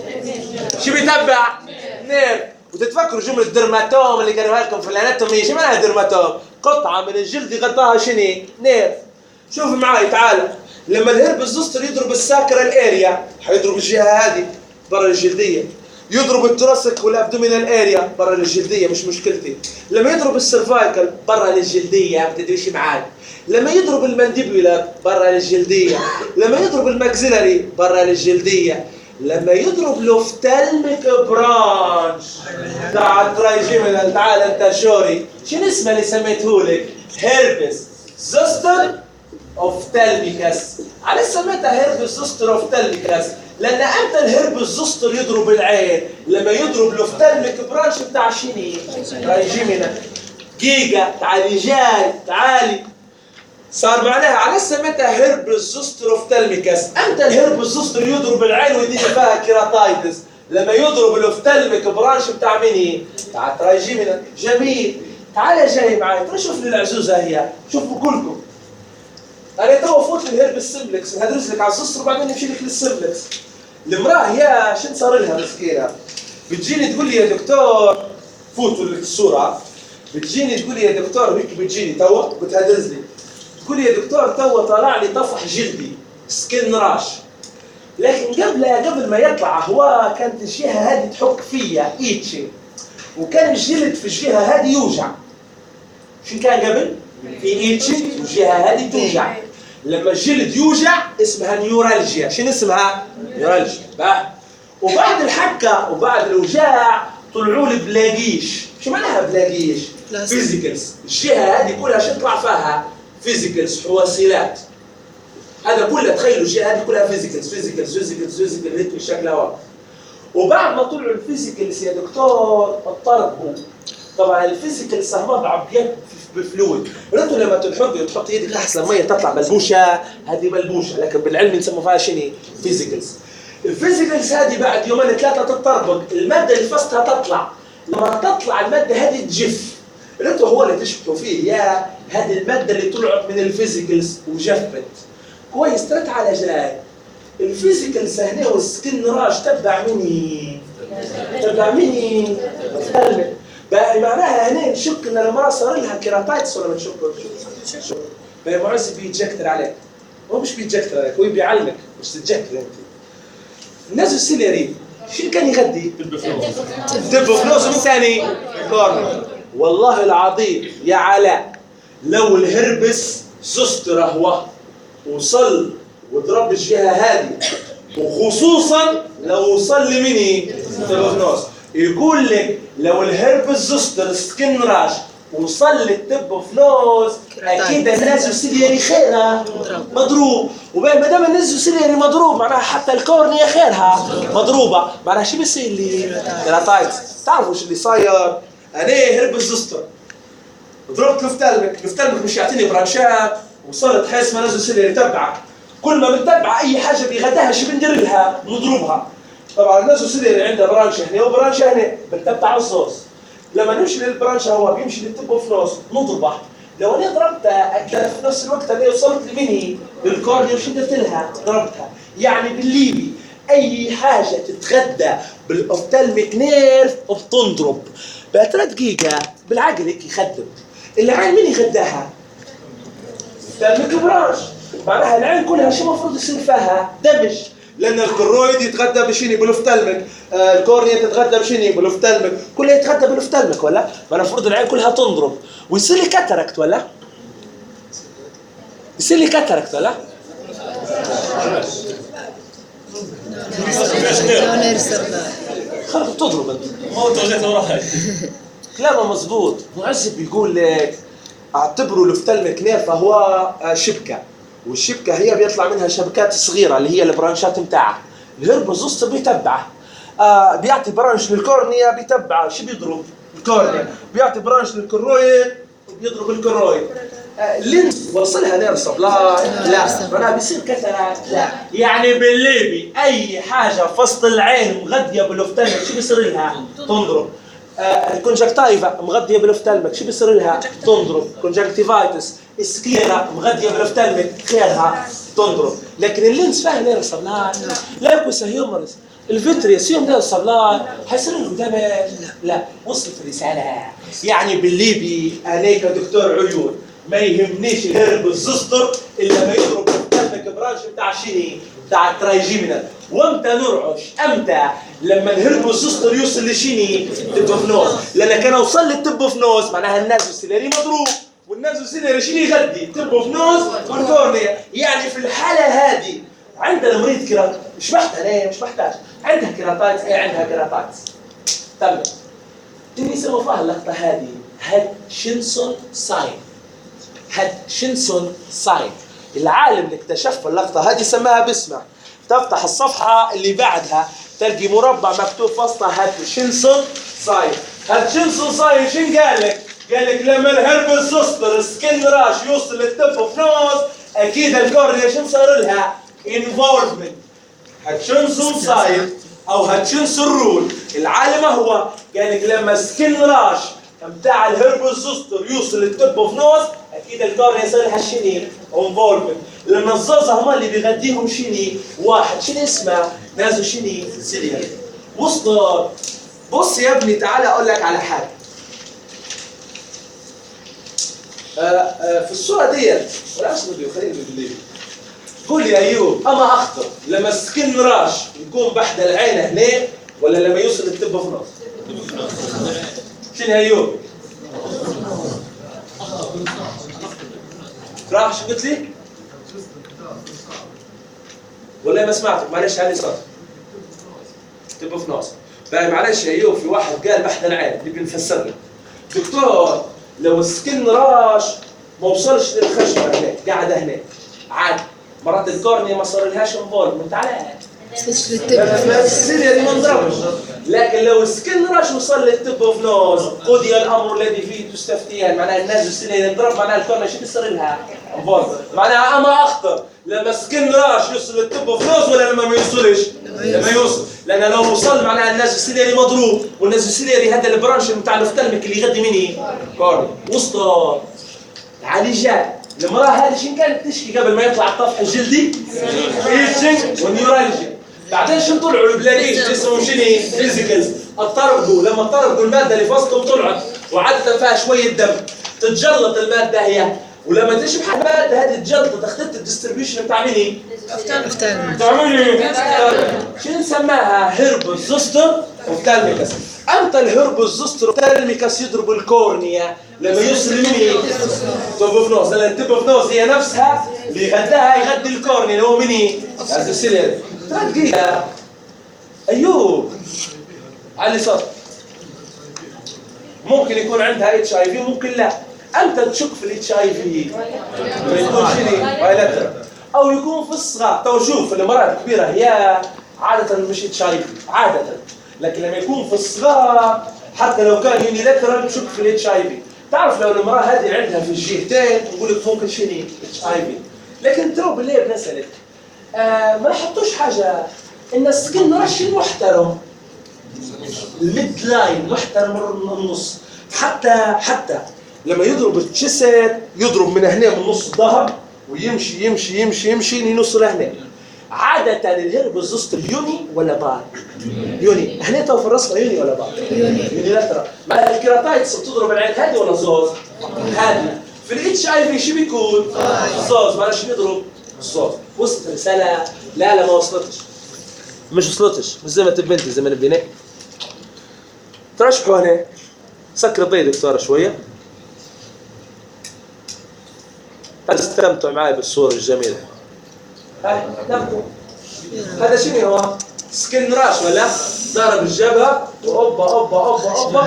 شو بيتبع؟ نير. وتتفكروا جمله درماتوم اللي قالوها لكم في الاناتومي، شو معناها درماتوم؟ قطعه من الجلد يغطاها شنو؟ نير. شوف معي تعال، لما الهرب الزوستر يضرب الساكرال اريا حيضرب الجهه هذه برا الجلديه، يضرب التراسك والابدومينال اريا برا الجلديه مش مشكلتي. لما يضرب السيرفايكل برا الجلديه ما تدريش معاي. لما يضرب المانديبولار برا الجلديه، لما يضرب الماكسيلاري برا الجلديه، لما يضرب لوفتالميك برانش تاع الترايجيمينال. تعال انت شوري شنو اسمه اللي سميتهولك؟ هيربس زوستر اوفتالميكس. على سميتها هيربس زوستر اوفتالميكس لان امتى الهرب الزوستر يضرب العين؟ لما يضرب لوفتالميك برانش بتاع شنو؟ ترايجيمينال. جيجا تعالي جاي تعالي. صار معناها على سميتها هرب الزوستر اوفتالميكس. امتى الهرب الزوستر يضرب العين ويديني فيها كيراتايتس؟ لما يضرب الاوفتالميك برانش بتاع مين؟ بتاع الترايجيمينال. جميل. تعال جاي معي ترى شوف لي العزوزه هي، شوفوا كلكم. انا تو فوت الهرب السمبلكس نهدرس لك على الزوستر وبعدين نمشي لك للسمبلكس. المراه هي شنو صار لها مسكينه؟ بتجيني تقول لي يا دكتور فوتوا لك الصوره، بتجيني تقول لي يا دكتور هيك بتجيني تو بتهدرس لي تقول لي يا دكتور تو طلع لي طفح جلدي سكين راش. لكن قبل قبل ما يطلع هو كانت الجهه هذه تحك فيا ايتشي، وكان الجلد في الجهه هذه يوجع. شو كان قبل؟ في ايتشي والجهه هذه توجع. لما الجلد يوجع اسمها نيورالجيا. شنو اسمها؟ نيورالجيا. بقى وبعد الحكه وبعد الوجاع طلعوا لي بلاقيش. شو معناها بلاقيش؟ فيزيكلز. الجهه هذه كلها شو يطلع فيها؟ فيزيكلز، حواسيلات. هذا كله تخيلوا الجهه هذه كلها فيزيكلز فيزيكلز فيزيكلز فيزيكلز هيك شكلها واضح. وبعد ما طلعوا الفيزيكلز يا دكتور اضطربوا. طبعا الفيزيكلز مضعب يد بفلويد. انتوا لما تنحرقوا تحط يدك تحت الميه تطلع بلبوشه، هذه بلبوشه، لكن بالعلم نسموا فيها شنو؟ فيزيكلز. الفيزيكلز هذه بعد يومين ثلاثه تتطربق، الماده اللي فستها تطلع. لما تطلع الماده هذه تجف. انتوا هو اللي تشبكوا فيه يا هذه الماده اللي طلعت من الفيزيكلز وجفت. كويس ثلاث علاجات. الفيزيكلز هنا والسكن راج تبع مني تبع مني تكلم بقى معناها هنا نشك ان المراه صار لها كيراتايتس ولا ما نشكش؟ شك بقى معز بيتجكتر عليك. هو مش بيتجكتر عليك، هو بيعلمك مش تتجكتر انت. الناس السيلياري شو كان يغدي؟ تبوفلوز من ثاني كورنر. والله العظيم يا علاء لو الهربس زستر هو وصل وضرب الجهه هذه، وخصوصا لو وصل لمني تبوفلوز، يقول لك لو الهربس زستر سكن راش وصل للتبوفلوز اكيد الناس السيلياري خيرها مضروب. وبين ما دام الناس السيلياري مضروب معناها حتى الكورنيا خيرها مضروبه. معناها شو بيصير لي؟ كيراتايتس. تعرفوا شو اللي صاير؟ انا هربس زستر ضربت لفتلمك، لفتلمك مش يعطيني برانشات وصلت حيث ما نزل سيلياري تبعه. كل ما بنتبع اي حاجه بغداها شو بندير لها؟ نضربها. طبعا الناس السيلياري عندها برانشه هنا وبرانشه هنا، بنتبع الصوص. لما نمشي للبرانشه هو بيمشي للتبوفلوز نضربه. لو انا ضربتها اقدر في نفس الوقت انا وصلت لمني للكورنيا وش درت لها؟ ضربتها. يعني بالليبي اي حاجه تتغدى بالاوفتالميك نيرف بتنضرب. بقى ثلاث دقيقه بالعقل هيك يخدم. العين مين يغداها؟ اوفتالميك برانش. معناها العين كلها شو المفروض يصير فيها؟ دمج. لان الكرويد يتغدى بشيني بالاوفتالميك، آه الكورنيا تتغدى بشيني بالاوفتالميك، كلها يتغدى بالاوفتالميك ولا؟ فالمفروض العين كلها تنضرب ويصير لي كاتاراكت ولا؟ يصير لي كاتاراكت ولا؟ خلص تضرب انت. ما توجهت وراها. كلامه مضبوط. معزب بيقول لك اعتبروا الاوفتالميك نيرف فهو شبكه، والشبكه هي بيطلع منها شبكات صغيره اللي هي البرانشات نتاعها. الهربس زوستر بيتبعه. آه بيعطي برانش للكورنيا بيتبعه. شو بيضرب؟ الكورنيا. بيعطي برانش للكرويد وبيضرب الكرويد. آه لينز وصلها نير سبلاي؟ لا. معناها بيصير كترات؟ لا. يعني بالليبي اي حاجه في وسط العين مغذيه بالاوفتالميك شو بيصير لها؟ تنضرب. آه الكونجكتيفا مغذيه بالاوفتالميك شو بيصير لها؟ تنضرب. كونجكتيفايتس. السكليرا مغذيه بالاوفتالميك خيرها تنضرب. لكن اللينز فيها نير سبلاي؟ لاكوس هيومرس. الفيتريس يوم نير سبلاي حيصير له دمج؟ لا. وصلت الرساله. يعني بالليبي انا كدكتور عيون ما يهمنيش الهربس زستر الا ما يضرب الاوفتالميك برانش بتاع شيني؟ بتاع الترايجيمينال. وامتى نرعش؟ امتى؟ لما الهربس زستر يوصل لشيني؟ تبوفلوز. لان كان اوصل للتبوفلوز معناها النازو سيلياري مضروب، والنازو سيلياري شنو يغذي؟ تبوفلوز والكورنيا. يعني في الحاله هذه عندنا مريض كيرات مش محتاج انا مش محتاج عندها كيراتايتس. ايه عندها كيراتايتس. تمام. اللي يسموا فيها اللقطه هذه هاتشنسون ساين. هاتشنسون ساين. العالم اللي اكتشف اللقطه هذه سماها باسمه. تفتح الصفحه اللي بعدها تلقي مربع مكتوب وسطها هاتشنسون ساين. هاتشنسون ساين شنو قال لك؟ قال لك لما الهربس زوستر سكن راش يوصل للتبوفلوز اكيد الكورنيا شنو صار لها؟ انفولفمنت. هاتشنسون ساين او هاتشنسون رول العالم هو قال لك لما سكن راش بتاع الهربس زوستر يوصل للتبوفلوز اكيد الكورنيا صار لها شنو؟ انفولفمنت. لما الزوزه هما اللي بيغذيهم شنو؟ واحد شنو اسمه؟ نازو شنو؟ سيلياري. وصل. بص يا ابني تعال اقول لك على حاجه. آه آه في الصوره ديت ولا اسمه خلينا بالليل. قول يا ايوب اما اخطر لما السكن راش يكون بحد العين هنا ولا لما يوصل التبه في نص؟ شنو يا ايوب؟ راح شو قلت لي؟ ولا ما سمعتك معلش علي صوت تبه في نص. بقى معلش يا ايوب في واحد قال بحد العين نبي نفسر له. دكتور لو السكن راش ما وصلش للخشبه هناك قاعده هناك عادي مرات الكورنيا ما صار لهاش انفولمنت على السيليا دي ما انضربش. لكن لو السكن راش وصل للتب اوف نوز قضي الامر الذي فيه تستفتيان معناها الناس السيليا ينضرب معناها الكورنيا شو بيصير لها؟ انفولمنت معناها اما اخطر لما السكن راش يوصل للتب اوف نوز ولا لما ما يوصلش؟ لما يوصل. لان لو وصل معناها الناس السيليا دي مضروب والناس السيليا دي هذا البرانش بتاع الفتلمك اللي يغذي مني كورنيا وسطه علي جاي المراه هذه شنو كانت تشكي قبل ما يطلع الطفح الجلدي؟ ايتشنج والنيورالجيا. بعدين شنو طلعوا البلاغيش اسمهم شنو؟ فيزيكالز. اضطربوا لما اضطربوا الماده اللي في وسطهم طلعت وعاده فيها شويه دم تتجلط الماده هي ولما تشبح الماده هذه تجلط اخترت الديستريبيوشن بتاع مين؟ بتاع مين؟ شنو نسماها؟ هيربوس زوستر اوفتالميكس. امتى الهيربوس زوستر اوفتالميكس يضرب الكورنيا؟ لما يوصل لمين؟ توب نوز. لان التب اوف نوز هي نفسها اللي يغداها يغدي الكورنيا اللي هو مني؟ السيليا. ترى دقيقة ايوب علي صوت. ممكن يكون عندها اتش اي في ممكن لا. امتى تشك في الاتش اي في؟ لما يكون شنو؟ بايلاترال او يكون في الصغار. تو شوف المرأة الكبيرة هي عادة مش اتش اي في عادة، لكن لما يكون في الصغار حتى لو كان يونيلاترال تشك في الاتش اي في. تعرف لو المرأة هذه عندها في الجهتين نقول لك ممكن شنو؟ اتش اي في. لكن تو بالليل بنسألك آه ما حطوش حاجة ان السكن رش محترم الميد لاين محترم من النص حتى حتى لما يضرب الجسد يضرب من هنا من نص الظهر ويمشي يمشي يمشي يمشي يوصل لهنا. عادة الهربوس زوستر يوني ولا باي؟ يوني. هنا تو في الرسمة يوني ولا باي؟ يوني. يوني لاترال. مع الكيراتايتس بتضرب العين هذه ولا زوز؟ هذه. في الاتش اي في شو بيكون؟ زوز. معلش شو بيضرب؟ الصوت. وصلت الرسالة؟ لا لا ما وصلتش. مش وصلتش، مش زي ما تبنتي زي ما نبينا. ترشحوا هنا. سكر الضي دكتورة شوية. استمتعوا معي بالصورة الجميلة. هاي نبتوا. هذا شنو هو؟ سكن راش ولا؟ ضرب الجبهة وأوبا أوبا أوبا أوبا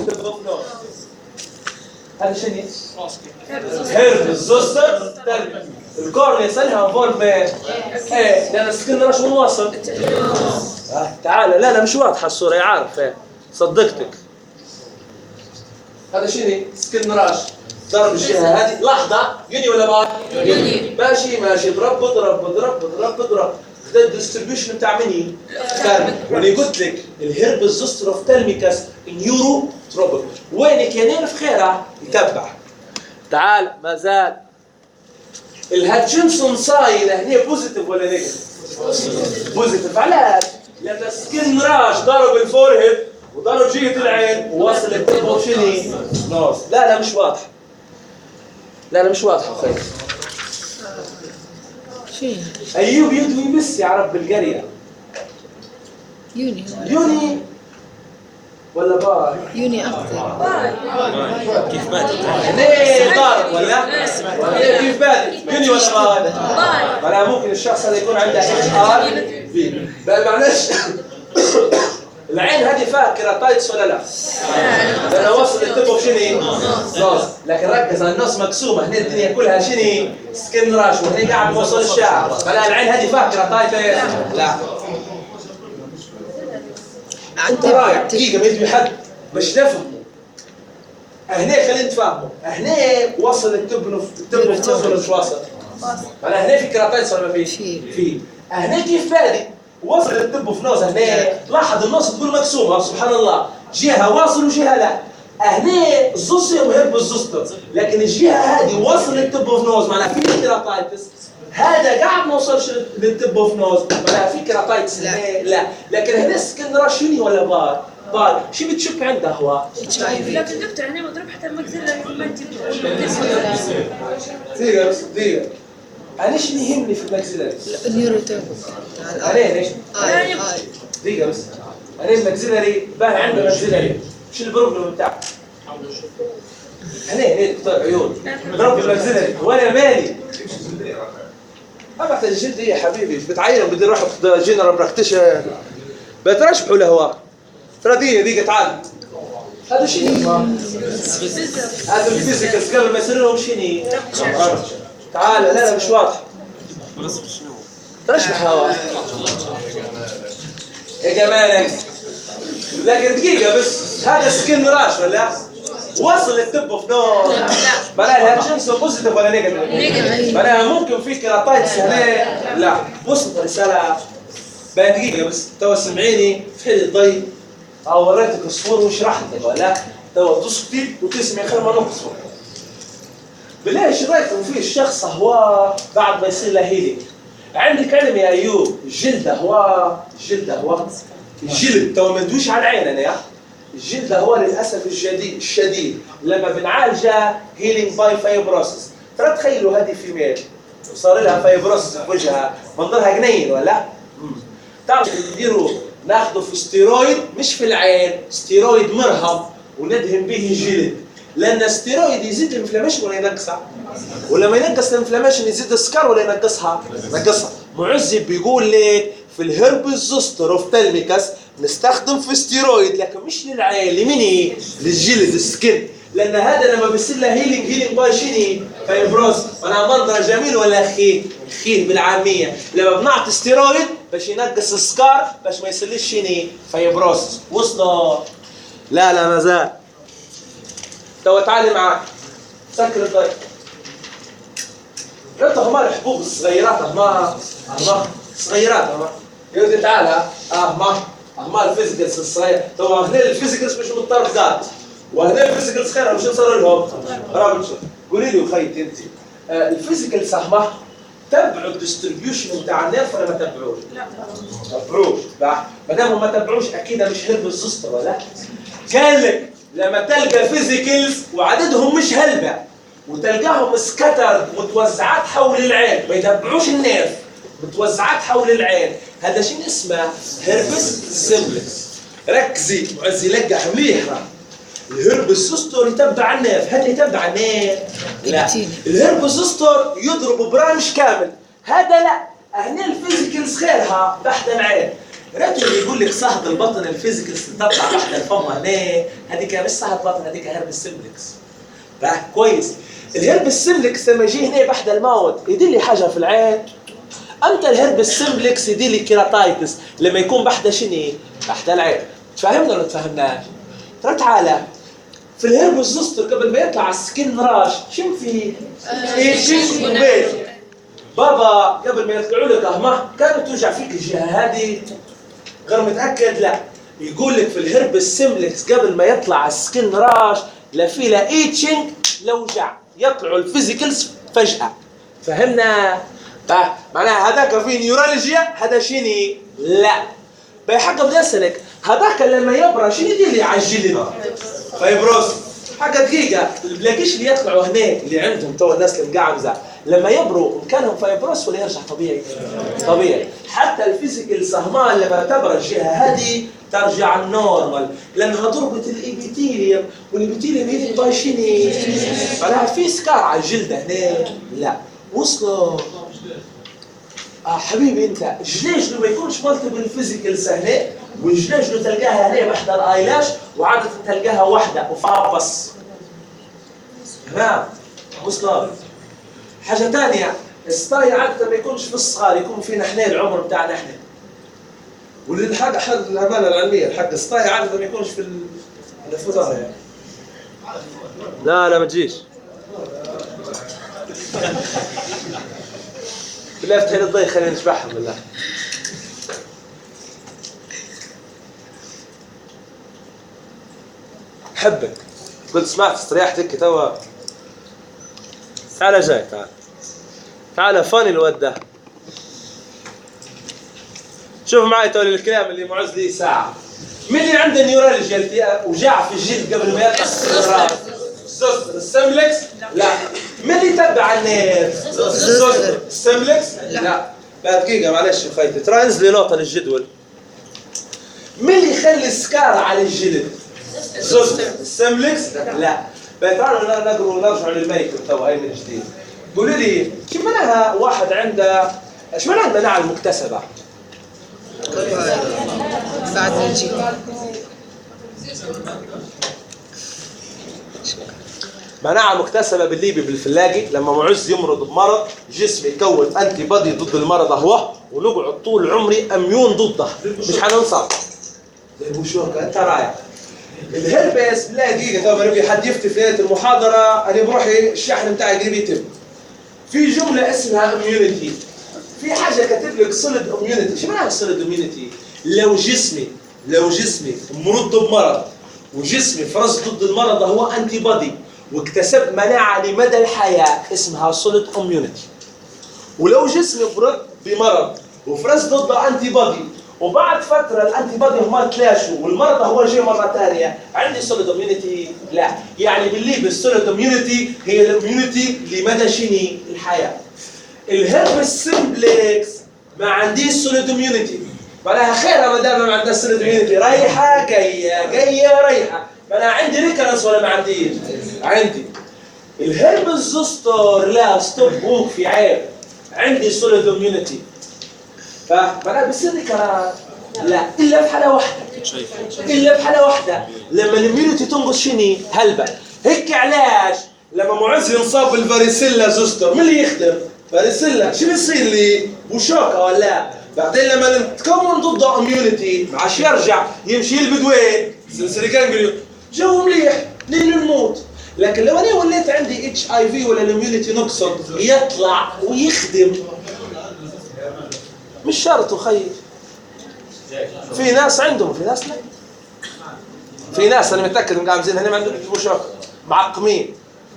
هذا شنو؟ هيربوس زوستر الكورنيا صالحة انفولف ايه؟ لأن السكن راش منواصل. آه تعال لا لا مش واضحة الصورة يا عارف ايه صدقتك. هذا شنو؟ سكن راش ضرب الجهة هذه لحظة يوني ولا باي؟ يوني. ماشي ماشي ضرب ضرب ضرب ضرب ضرب ده الديستريبيوشن بتاع مني؟ وانا قلت لك الهيربوس زوستر اوفتالميكس نيورو تروبل وينك يا نيرف خيره يتبع. تعال ما زال الهاتشنسون ساين هنا بوزيتيف ولا نيجاتيف؟ بوزيتيف. علاش؟ لان السكن راش ضرب الفورهيد وضرب جهة العين ووصل التبو شنو؟ نوز. لا لا مش واضح. لا لا مش واضحة أخي. شيء أيوب يدوي بس يا رب القرية. يوني يوني ولا باي؟ يوني أكثر. كيف بادئ؟ ليه ضارب ولا؟ ليه كيف بادئ؟ يوني ولا باي؟ باي. معناها ممكن الشخص هذا يكون عنده اتش ار في. بقى معلش العين هذه فيها كيراتايتس ولا لا؟ لأنه وصل التبو شنو؟ نص. لكن ركز على النص مقسومة هنا الدنيا كلها شنو؟ سكن راش وهنا قاعد موصل الشعر. فلا العين هذه فيها كيراتايتس؟ لا. أنت رايح دقيقة ما يدري حد باش نفهمه. هنا خلينا نتفاهموا. هنا وصل التبو التبو في نص ولا مش واصل؟ معناها هنا في كيراتايتس ولا ما في؟ في. هنا كيف بادئ؟ وصل التب في نوز. هنا لاحظ النص تقول مقسومه سبحان الله جهه واصل وجهه لا. هنا الزوسيوم هيربوس زوستر لكن الجهه هذه وصل التب في نوز معناها في كيراتايتس. هذا قاعد ما وصلش للتب في نوز معناها في كيراتايتس لا. لا لكن هنا سكن راش يوني ولا باي؟ باي. شو بتشك عنده هو؟ اتش اي في. لكن دكتور هنا مضروب حتى المجزرة ما انت دقيقه بس دقيقه انا شنو يهمني في الماكسيلاري؟ النيوروتوب. انا ليش؟ اي اي دقيقه بس. انا الماكسيلاري بان عنده ماكسيلاري، شو البروبلم بتاعه؟ انا هنا دكتور عيون ضرب الماكسيلاري وانا مالي. ما بحتاج جلد يا حبيبي، بتعين بدي اروح جنرال براكتيشن بترشحوا لهواء. ترى دي دقيقه تعال. هذا شنو؟ هذا الفيزيكالز قبل ما يصير لهم شنو؟ تعال لا لا مش واضح. ترشح هواء يا جمالك. لكن دقيقة بس، هذا سكين راش ولا؟ وصل الطب في نور. معناها هاتشنس بوزيتيف ولا نيجاتيف؟ معناها ممكن في كيراتايتس هنا؟ لا، وصلت الرسالة. بقى دقيقة بس، توا سمعيني في حل الضي أو وريتك الصور وشرحت لك ولا؟ توا تسكتي وتسمعي خير ما نقصر. بالله ايش رايكم في الشخص هو بعد ما يصير له هيلينج؟ عندك علم يا ايوب، الجلد هو الجلد هو الجلد تو ما ندويش على العين انا يا الجلد هو للاسف الشديد الشديد لما بنعالجه هيلينج باي فايبروسس. ترى تخيلوا هذه فيميل وصار لها فايبروسس في وجهها منظرها جنين ولا؟ تعرف نديروا ناخذه في ستيرويد مش في العين، ستيرويد مرهم وندهن به الجلد، لان الستيرويد يزيد الانفلاميشن ولا ينقصها؟ ولما ينقص الانفلاميشن يزيد السكر ولا ينقصها؟ ينقصها. معزب بيقول لك في الهربس زوستر اوفتالميكس نستخدم في ستيرويد لكن مش للعين، لمين؟ للجلد السكن، لان هذا لما بيصير له هيلينج هيلينج باي شنو؟ فايبروز. انا منظر جميل ولا خيه؟ خيه بالعاميه. لما بنعطي ستيرويد باش ينقص السكر باش ما يصيرليش شنو؟ فايبروز. وصلوا؟ لا لا ما زال. تو تعالي معاك سكر الضي. انت هما الحبوب الصغيرات هما هما صغيرات هما يودي تعال اه هما هما الفيزيكالز الصغير. تو هنا الفيزيكالز مش متطابقات وهنا الفيزيكالز خير مش نصير لهم. راه قولي لي وخيتي انت آه الفيزيكالز هما تبعوا الديستريبيوشن بتاع النيرف ولا ما تبعوش؟ لا ما تبعوش. ما دام ما تبعوش اكيد مش هرب الزوستر ولا؟ قال لك لما تلقى فيزيكلز وعددهم مش هلبة وتلقاهم سكتر متوزعات حول العين ما يتبعوش النيرف متوزعات حول العين، هذا شنو اسمه؟ هربس سيمبلكس. ركزي معزي لقح مليح. الهربس زوستر يتبع النيرف، هذا يتبع النيرف؟ لا، الهربس زوستر يضرب برانش كامل، هذا لا. هنا الفيزيكلز خيرها تحت العين. راتو اللي يقول لك صهد البطن الفيزيكالز تطلع تحت الفم هنا، هذيك مش صهد بطن، هذيك هربس سيمبلكس. بقى كويس. الهربس سيمبلكس لما يجي هنا بحد الموت يدير لي حاجه في العين. امتى الهربس سيمبلكس يدير لي كيراتايتس؟ لما يكون بحد شنو؟ بحد العين. تفهمنا ولا تفهمناش؟ ترى تعالى في الهربس زوستر قبل ما يطلع السكين راش شم فيه؟ ايشنج وبيج. بابا قبل ما يطلعوا لك اهما كانت توجع فيك الجهه هذه؟ غير متاكد؟ لا. يقول لك في الهربس سيمبلكس قبل ما يطلع السكين راش لا في لا ايتشنج لا وجع، يطلعوا الفيزيكالز فجاه. فهمنا؟ معناها هذاك في نيورولوجيا هذا شنو؟ لا. بحق بدي اسالك هذاك لما يبرى شنو يدير لي على الجلد؟ فايبروس. حاجه دقيقه البلاكيش اللي يطلعوا هنا اللي عندهم تو الناس المقعمزه لما يبروا مكانهم فايبروس ولا يرجع طبيعي؟ طبيعي. حتى الفيزيكال سهمان لما تبرى الجهه هذه ترجع النورمال لانها ضربت الابيثيليوم والابيثيليوم هي باي شنو؟ معناها في سكار على الجلد هنا؟ لا. وصلوا؟ اه حبيبي انت جليجلو ما يكونش مالتيبل فيزيكالز هنا والجليجلو تلقاها هنا بحد الايلاش وعاده تلقاها واحده وفابس. تمام؟ وصلوا؟ حاجه ثانيه الستاي عاده ما يكونش في الصغار يكون فينا احنا العمر بتاعنا احنا. والحق حق الامانه العلميه الحق الستاي عاده ما يكونش في الفضاء يعني. لا لا ما تجيش. بالله افتح لي الضي خلينا نشبعهم بالله. حبك قلت سمعت استريحتك توا. تعال جاي تعال تعال فاني الواد ده. شوف معي تولي الكلام اللي معز لي ساعة. مين اللي عنده نيورولوجيا وجاع في الجلد قبل ما يطلع الراس؟ السيمبلكس؟ لا. من اللي يتبع النيرف؟ زوستر. سمبلكس؟ لا. لا دقيقة معلش يا خيتي، ترى انزلي نقطة للجدول. من اللي يخلي سكار على الجلد؟ زوستر. سمبلكس؟ لا. تعالوا نقروا نرجع للميك اب تو هاي من جديد. قولوا لي كيف معناها واحد عنده ايش معناها المناعة المكتسبة؟ بعد نجي مناعة مكتسبة بالليبي بالفلاقي، لما معز يمرض بمرض جسمي يكون انتي بادي ضد المرض هو، ونقعد طول عمري اميون ضده مش حننصر. زي البوشوكة انت رايح. الهربس بالله دقيقة تو ما نبي حد يفتي في ليلة المحاضرة، انا بروحي الشحن بتاعي قريب يتم. في جملة اسمها اميونيتي. في حاجة كاتب لك سوليد اميونيتي، شو معناها سوليد اميونيتي؟ لو جسمي لو جسمي مرض بمرض وجسمي فرز ضد المرض هو انتي بادي واكتسب مناعة لمدى الحياة اسمها سوليد اميونيتي. ولو جسمي مرض بمرض وفرز ضده انتي بادي وبعد فترة الانتي بادي هما تلاشوا والمرض هو جاي مرة ثانية، عندي سوليد اميونيتي؟ لا. يعني بالليبي السوليد اميونيتي هي الاميونيتي لمدى شني الحياة. الهربس سمبلكس ما عنديش سوليد اميونيتي، معناها خيرها ما دام ما عندها سوليد اميونيتي، رايحة جاية جاية رايحة. فانا عندي ريكرنس ولا ما عنديش؟ عندي. الهربس زوستر لا ستوب بوك في عيب، عندي سوليد اميونيتي. فانا بصير ريكرنس؟ لا، الا في حالة واحدة. الا في حالة واحدة، لما الاميونيتي تنقص شني؟ هلبة. هيك علاش لما معز ينصاب بالفاريسيلا زوستر من اللي يخدم؟ فاريسيلا شو بيصير لي؟ بوشوكة ولا؟ بعدين لما تكون ضده اميونيتي عاش يرجع يمشي يلبد وين؟ سلسلة جانجليون. جو مليح لين نموت. لكن لو انا وليت عندي اتش اي في ولا الاميونيتي نقصت يطلع ويخدم. مش شرط وخير. في ناس عندهم في ناس لا. في ناس انا متاكد من قاعدين هنا ما عندهم بوشوكة معقمين.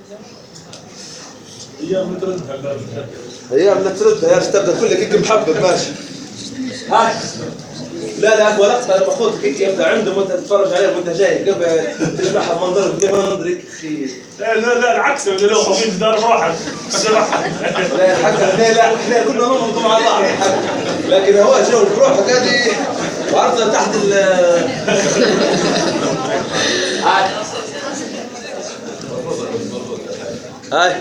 ايام نتردها ايام نتردها يا تبدا كلك هيك محبب ماشي. هاي لا لا اقوى لقطه لما اخوك هيك يبدا عندهم وانت تتفرج عليه وانت جاي قبل تشبح بمنظرك كيف منظرك خير. لا لا لا العكس لو خفيف دار روحك لا الحق احنا لا احنا كنا ننظم مع بعض لكن هو جو بروحك هذه وعرضنا تحت ال هاي هاي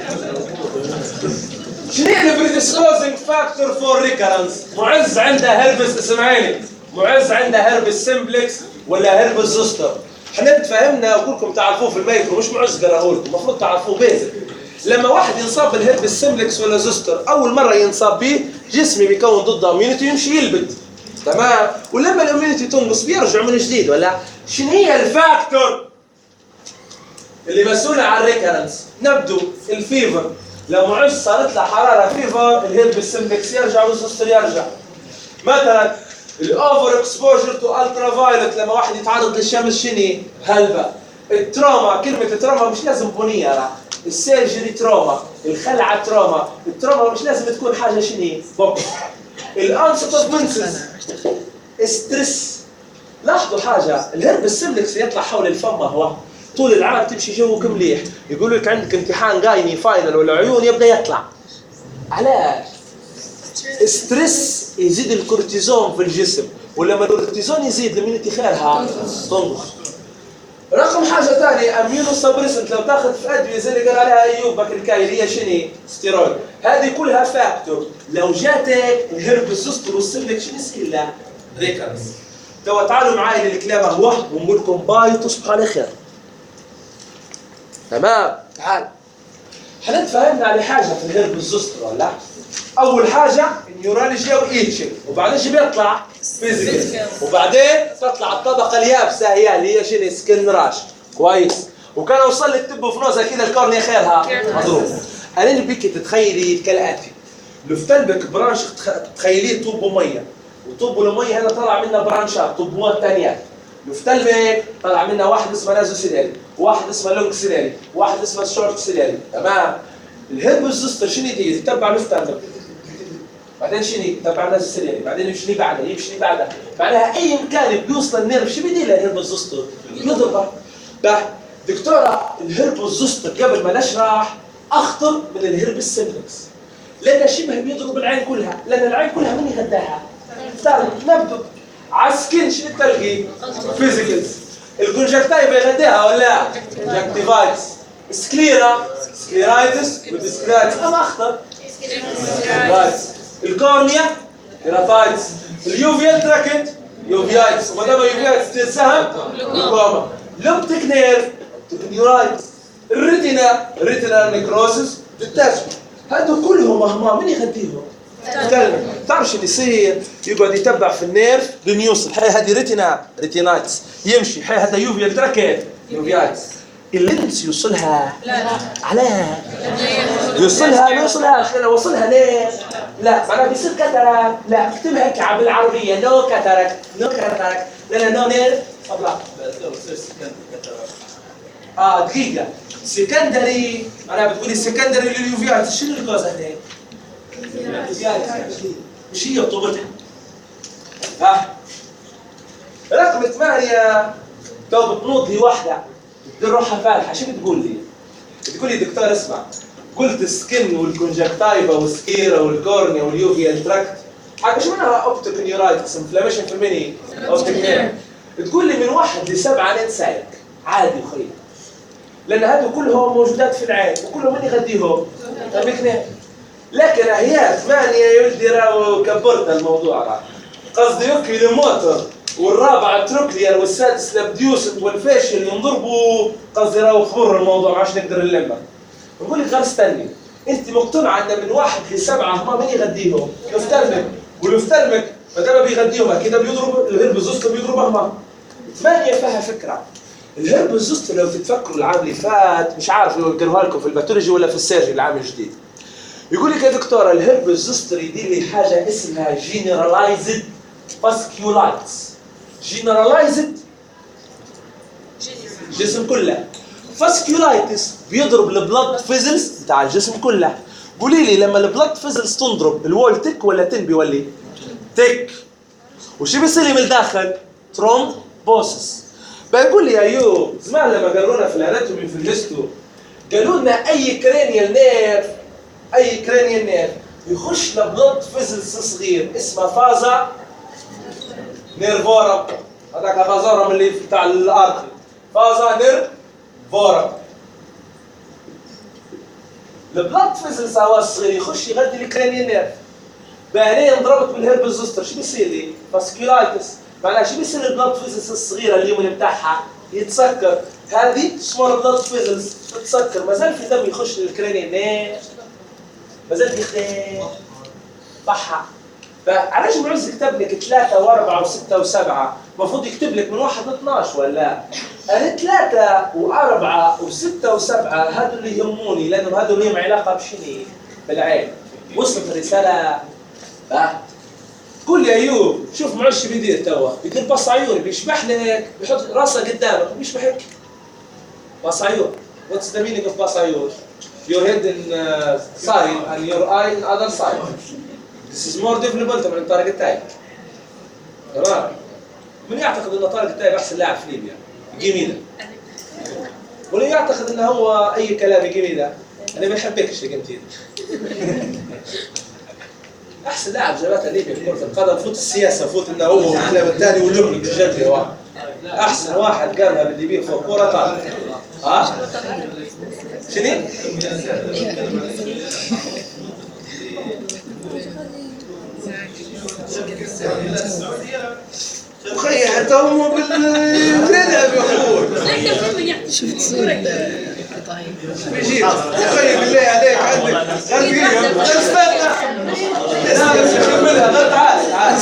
شنو يعني بريدسبوزنج فاكتور فور ريكرنس؟ معز عنده هربس، اسمعيني، معز عنده هربس سمبلكس ولا هربس زوستر؟ احنا تفهمنا وكلكم تعرفوه في الميكرو، مش معز قراه لكم، المفروض تعرفوه بيزك. لما واحد ينصاب بالهربس سمبلكس ولا زوستر اول مره ينصاب به جسمي بيكون ضده اميونيتي يمشي يلبد، تمام؟ ولما الاميونيتي تنقص بيرجع من جديد ولا؟ شنو هي الفاكتور اللي مسؤوله عن الريكرنس؟ نبدو الفيفر، لو معز صارت له حراره فيفر الهربس سمبلكس يرجع والزوستر يرجع. مثلا الاوفر اكسبوجر تو الترا فايولت لما واحد يتعرض للشمس شني؟ هلبة. التروما، كلمه التروما مش لازم بنيه راه، السيرجري تروما، الخلعه تروما، التروما مش لازم تكون حاجه شني؟ بوكس. الانست اوف منسز ستريس. لاحظوا حاجه، الهربس سمبلكس يطلع حول الفم هو طول العام تمشي جوك مليح، يقول لك عندك امتحان جايني فاينل ولا عيون يبدا يطلع. علاش؟ ستريس يزيد الكورتيزون في الجسم، ولما الكورتيزون يزيد الاميونيتي خيرها تنقص. رقم حاجه ثانيه اميونو سبريسنت، لو تاخذ في ادويه زي اللي قال عليها ايوب بكر الكاي اللي هي شنو؟ ستيرويد. هذه كلها فاكتور. لو جاتك الهربس زوستر والسمبلكس شنو يصير لها؟ ريكرنس. تو تعالوا معي للكلام هو ونقول لكم باي تصبحوا على خير. تمام؟ تعال. احنا تفهمنا على حاجه في الهربس زوستر ولا؟ اول حاجه النيورالجيا وايتشنج، وبعدين شو بيطلع؟ فيزيكال، وبعدين تطلع الطبقه اليابسه هي اللي هي شنو؟ سكن راش. كويس. وكان اوصل لك تب في نوزه كده الكورنيا خيرها مضروب. انا نبيك تتخيلي كالاتي، لو في قلبك برانش تخيليه طوب وميه، وطوب الميه هنا طلع منها برانشات طوبات ثانيات. لو في قلبك طلع منها واحد اسمه نازو سيلاري، واحد اسمه لونج سيلاري، واحد اسمه شورت سيلاري، تمام؟ الهربس زوستر شنو يدير؟ يتبع لو في قلبك. بعدين شنو؟ يتبع نازو سيلاري، بعدين يمشي لي بعدها، يمشي لي بعدها، بعدها اي مكان بيوصل النيرف شو بيدير له الهربس زوستر؟ يضربه. دكتورة الهربس زوستر قبل ما نشرح اخطر من الهربس سيمبلكس لانه شبه بيضرب العين كلها، لان العين كلها من يغداها؟ نبدو على السكين شنو تلقي؟ فيزيكلز. الكونجكتايفا يغداها ولا؟ كونجكتيفايتس. سكليرا سكليرايتس والسكليرايتس اما اخطر. سكليرايتس. الكورنيا كيراتايتس. اليوفيال تراكنت يوفيايتس، وما دام يوفيايتس تسهم جلوكوما. لوبتيك نيرف نيورايتس. الريتينا ريتينا نيكروسس ديتاشمنت. هادو كلهم مهما من يغديهم؟ تكلم. تعرف شو يصير؟ يقعد يتبع في النيرف لين يوصل حي هذه ريتينا ريتينايتس، يمشي حي هذا يوفيال تراكنت يوفيايتس. اللينس يوصلها؟ لا. علاه؟ يوصلها ما يوصلهاش. لأنه وصلها ليه؟ لا معناها بيصير كاتاراك. لا اكتبها كعب بالعربية نو كاتاراك نو كاتاراك لأن نو نيرف أطلع. اه دقيقة سكندري معناها بتقولي سكندري لليوفيايتس شنو الكوز هنا؟ مش هي بطوبتها؟ ها رقم ثمانية تو بتنوض لي واحدة تدير روحها فالحة، شو بتقول لي؟ بتقول لي دكتور اسمع، قلت السكن والكونجكتايفا والسكيرا والكورنيا واليوفيال تراكت حاجة شو معناها اوبتيك نيورايتس انفلاميشن في الميني اوبتيك نيرف. بتقول لي من واحد لسبعة ننسايك عادي وخير، لأن هذو كلهم موجودات في العين وكلهم من يغديهم؟ طيب لكن هي ثمانية يا ولدي راهو كبرت الموضوع راه. قصدي يوكي الموتور والرابع تروكلير والسادس لابديوسن والفاشل ينضربوا، قصدي راهو خبر الموضوع ما عادش نقدر نلمه. نقول لك غير استني، انت مقتنعه ان من واحد لسبعه هما من يغديهم؟ الافترمك، والافترمك ما دام بيغديهم اكيد بيضرب الهرب زوستر بيضرب هما. ثمانية فيها فكره. الهرب زوستر لو تتفكروا العام اللي فات مش عارف لو قالوها لكم في الباثولوجي ولا في السيرجي العام الجديد. يقول لك يا دكتور الهرب زوستر يدير لي حاجه اسمها جينيرالايزد فاسكيولايتس. جينيرالايزد الجسم كله. فاسكيولايتس بيضرب البلد فيزلز بتاع الجسم كله. قولي لي لما البلد فيزلز تنضرب الوول تك ولا تن بيولي؟ تك. وشو بيصير لي من الداخل؟ ترومبوسس. بقول لي يا ايوب زمان لما قالوا لنا في الاناتومي في الهيستو قالوا لنا اي كرينيال نيرف اي كرينيال نيرف يخش لبلد فيزلز صغير اسمه فازا نيرفورا. هذاك فازورا من اللي بتاع الارض. فازا نيرفورا. البلد فيزلز هو الصغير يخش يغذي الكرينيال نيرف. بعدين انضربت بالهرب زوستر شو بيصير لي؟ فاسكيولايتس. معناها شو بيصير البلد فيزلز الصغيره اليومن بتاعها؟ يتسكر. هذه سمول بلد فيزلز تتسكر، ما زال في دم يخش للكرينيال نيرف، ما زال في خير بحة. فعلاش معز كتب لك ثلاثة وأربعة وستة وسبعة؟ المفروض يكتب لك من واحد لاثناش ولا؟ أنا ثلاثة وأربعة وستة وسبعة هذول اللي يهموني لأنهم هذول لهم علاقة بشني؟ بالعين. وصلت الرسالة؟ ها؟ قول لي أيوب شوف معز شو بيدير توا؟ بيدير باص عيوني بيشبح لك بيحط راسه قدامك وبيشبحك. باص عيون. What's the meaning of باص عيون؟ Your head in uh, side and your eye in other side. This is more development من طارق التايب. تمام؟ من يعتقد ان طارق التايب احسن لاعب في ليبيا؟ جميلة. واللي يعتقد انه هو اي كلام جميلة انا ما بحبكش يا جميلة. احسن لاعب جابتها ليبيا في كرة القدم. فوت السياسة فوت انه هو والكلام الثاني والجمل بالجد واحد. احسن واحد قالها بالليبيين في الكورة طارق. ها؟ شنو؟ اخي حتى هم بالتلعب يا اخوي. شو بتصير؟ بيجيب اخي بالله عليك عندك خلفيه استنى نكملها. تعال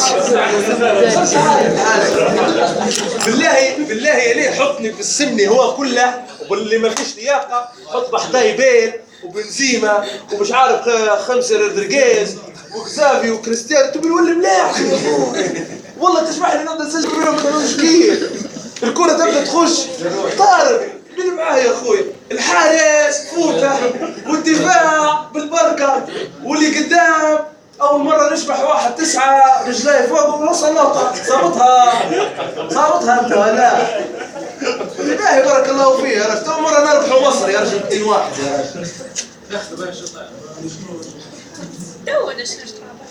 تعال بالله بالله ليه حطني في السمنه هو كله واللي ما فيش لياقه حط بحداي بيل وبنزيما ومش عارف خمسه رودريغيز وكزافي وكريستيانو تبي نولي ملاح. والله تشبح لي نبدا نسجل بينهم كانوا مشكيل. الكره تبدا تخش طارق مين معاه يا اخوي؟ الحارس فوته والدفاع بالبركه واللي قدام اول مره نشبح واحد تسعه رجليه فوق ونوصل نقطه. صابتها صابتها انت ولا؟ بالله بارك الله فيه يا رجل. اول مره نربحوا مصر يا رجل اثنين واحد يا رجل. تو انا شنو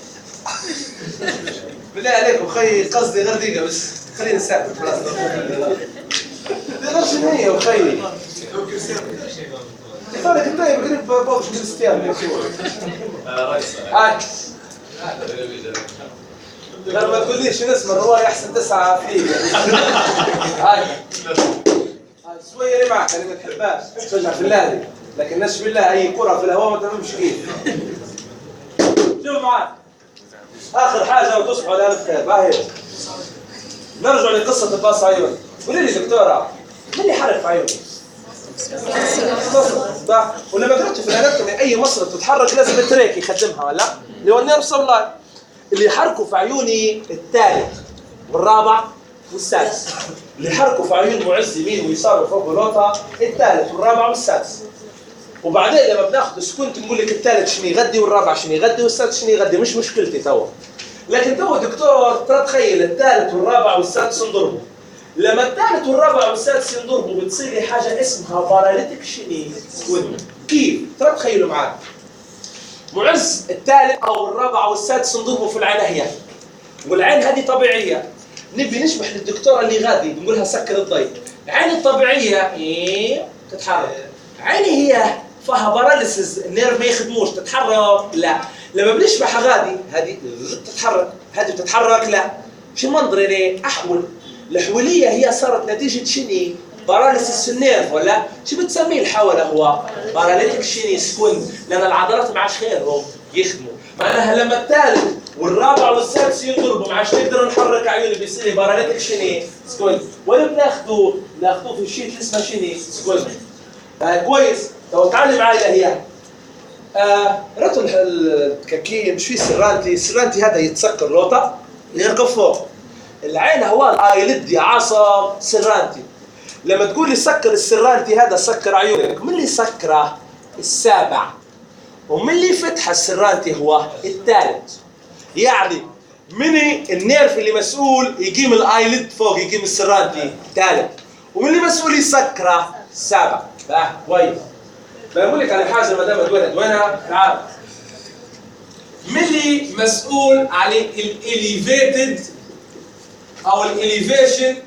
بالله عليكم خي قصدي غير دقيقة بس خلينا نسافر خلاص. غير شنو هي وخي؟ طارق انت قريب بوش كريستيانو. هاي. غير ما تقوليش شنو اسم الرواية أحسن تسعة فيه. هاي. هاي شوية اللي معك اللي ما تحبهاش تشجع في الله لكن نش بالله أي كرة في الهواء ما تمامش كيف. شوف معاك. آخر حاجة وتصبحوا على ألف خير. باهي. نرجع لقصة الباص عيون. قولي لي دكتورة من اللي حرك في عيوني؟ مصر. ولما قرأت في الاناتومي أي مصر تتحرك لازم التريك يخدمها ولا؟ اللي هو النيرف سبلاي. اللي يحركوا في عيوني الثالث والرابع والسادس. اللي يحركوا في عيون معز يمين ويسار وفوق ولوطة الثالث والرابع والسادس. وبعدين لما بناخذ سكونت نقول لك الثالث شنو يغدي والرابع شنو يغدي والسادس شنو يغدي مش مشكلتي توا. لكن تو دكتور ترى تخيل الثالث والرابع والسادس انضربوا. لما الثالث والرابع والسادس ينضربوا بتصير لي حاجه اسمها باراليتيك شنو؟ كيف؟ ترى تخيلوا معاي. معز الثالث او الرابع والسادس انضربوا في العناهيه. والعين هذه طبيعيه. نبي نشبح للدكتوره اللي غادي نقولها سكر الضي. العين الطبيعيه ايه تتحرك. عيني هي فيها باراليسيس النيرف ما يخدموش تتحرك لا. لما بنشبح غادي هذه تتحرك هذه بتتحرك لا. شو المنظر يعني احول الحوليه هي صارت نتيجه شنو؟ باراليسيس النيرف ولا شو بتسميه الحوله هو؟ باراليتيك شنو سكوين لان العضلات ما عادش خيرهم يخدموا. معناها لما الثالث والرابع والسادس ينضربوا ما عادش نقدر نحرك عيوني بيصير لي باراليتيك شنو سكوين. وين بناخذوه؟ بناخذوه في الشيت اللي اسمه شنو؟ سكوين. آه كويس تو تعلم معي هي. آه رتو الكاكي مش في سرانتي السرانتي هذا يتسكر لوطه يركب فوق. العين هو الايلد يا عصب سرانتي. لما تقول لي سكر السرانتي هذا سكر عيونك من اللي سكره؟ السابع. ومن اللي فتح السرانتي هو الثالث. يعني من النيرف اللي مسؤول يقيم الايلد فوق يقيم السرانتي الثالث. ومن اللي مسؤول يسكره السابع. باه كويس. بقول لك على حاجه ما دام اتولد وانا تعال. من اللي مسؤول على الاليفيتد او الاليفيشن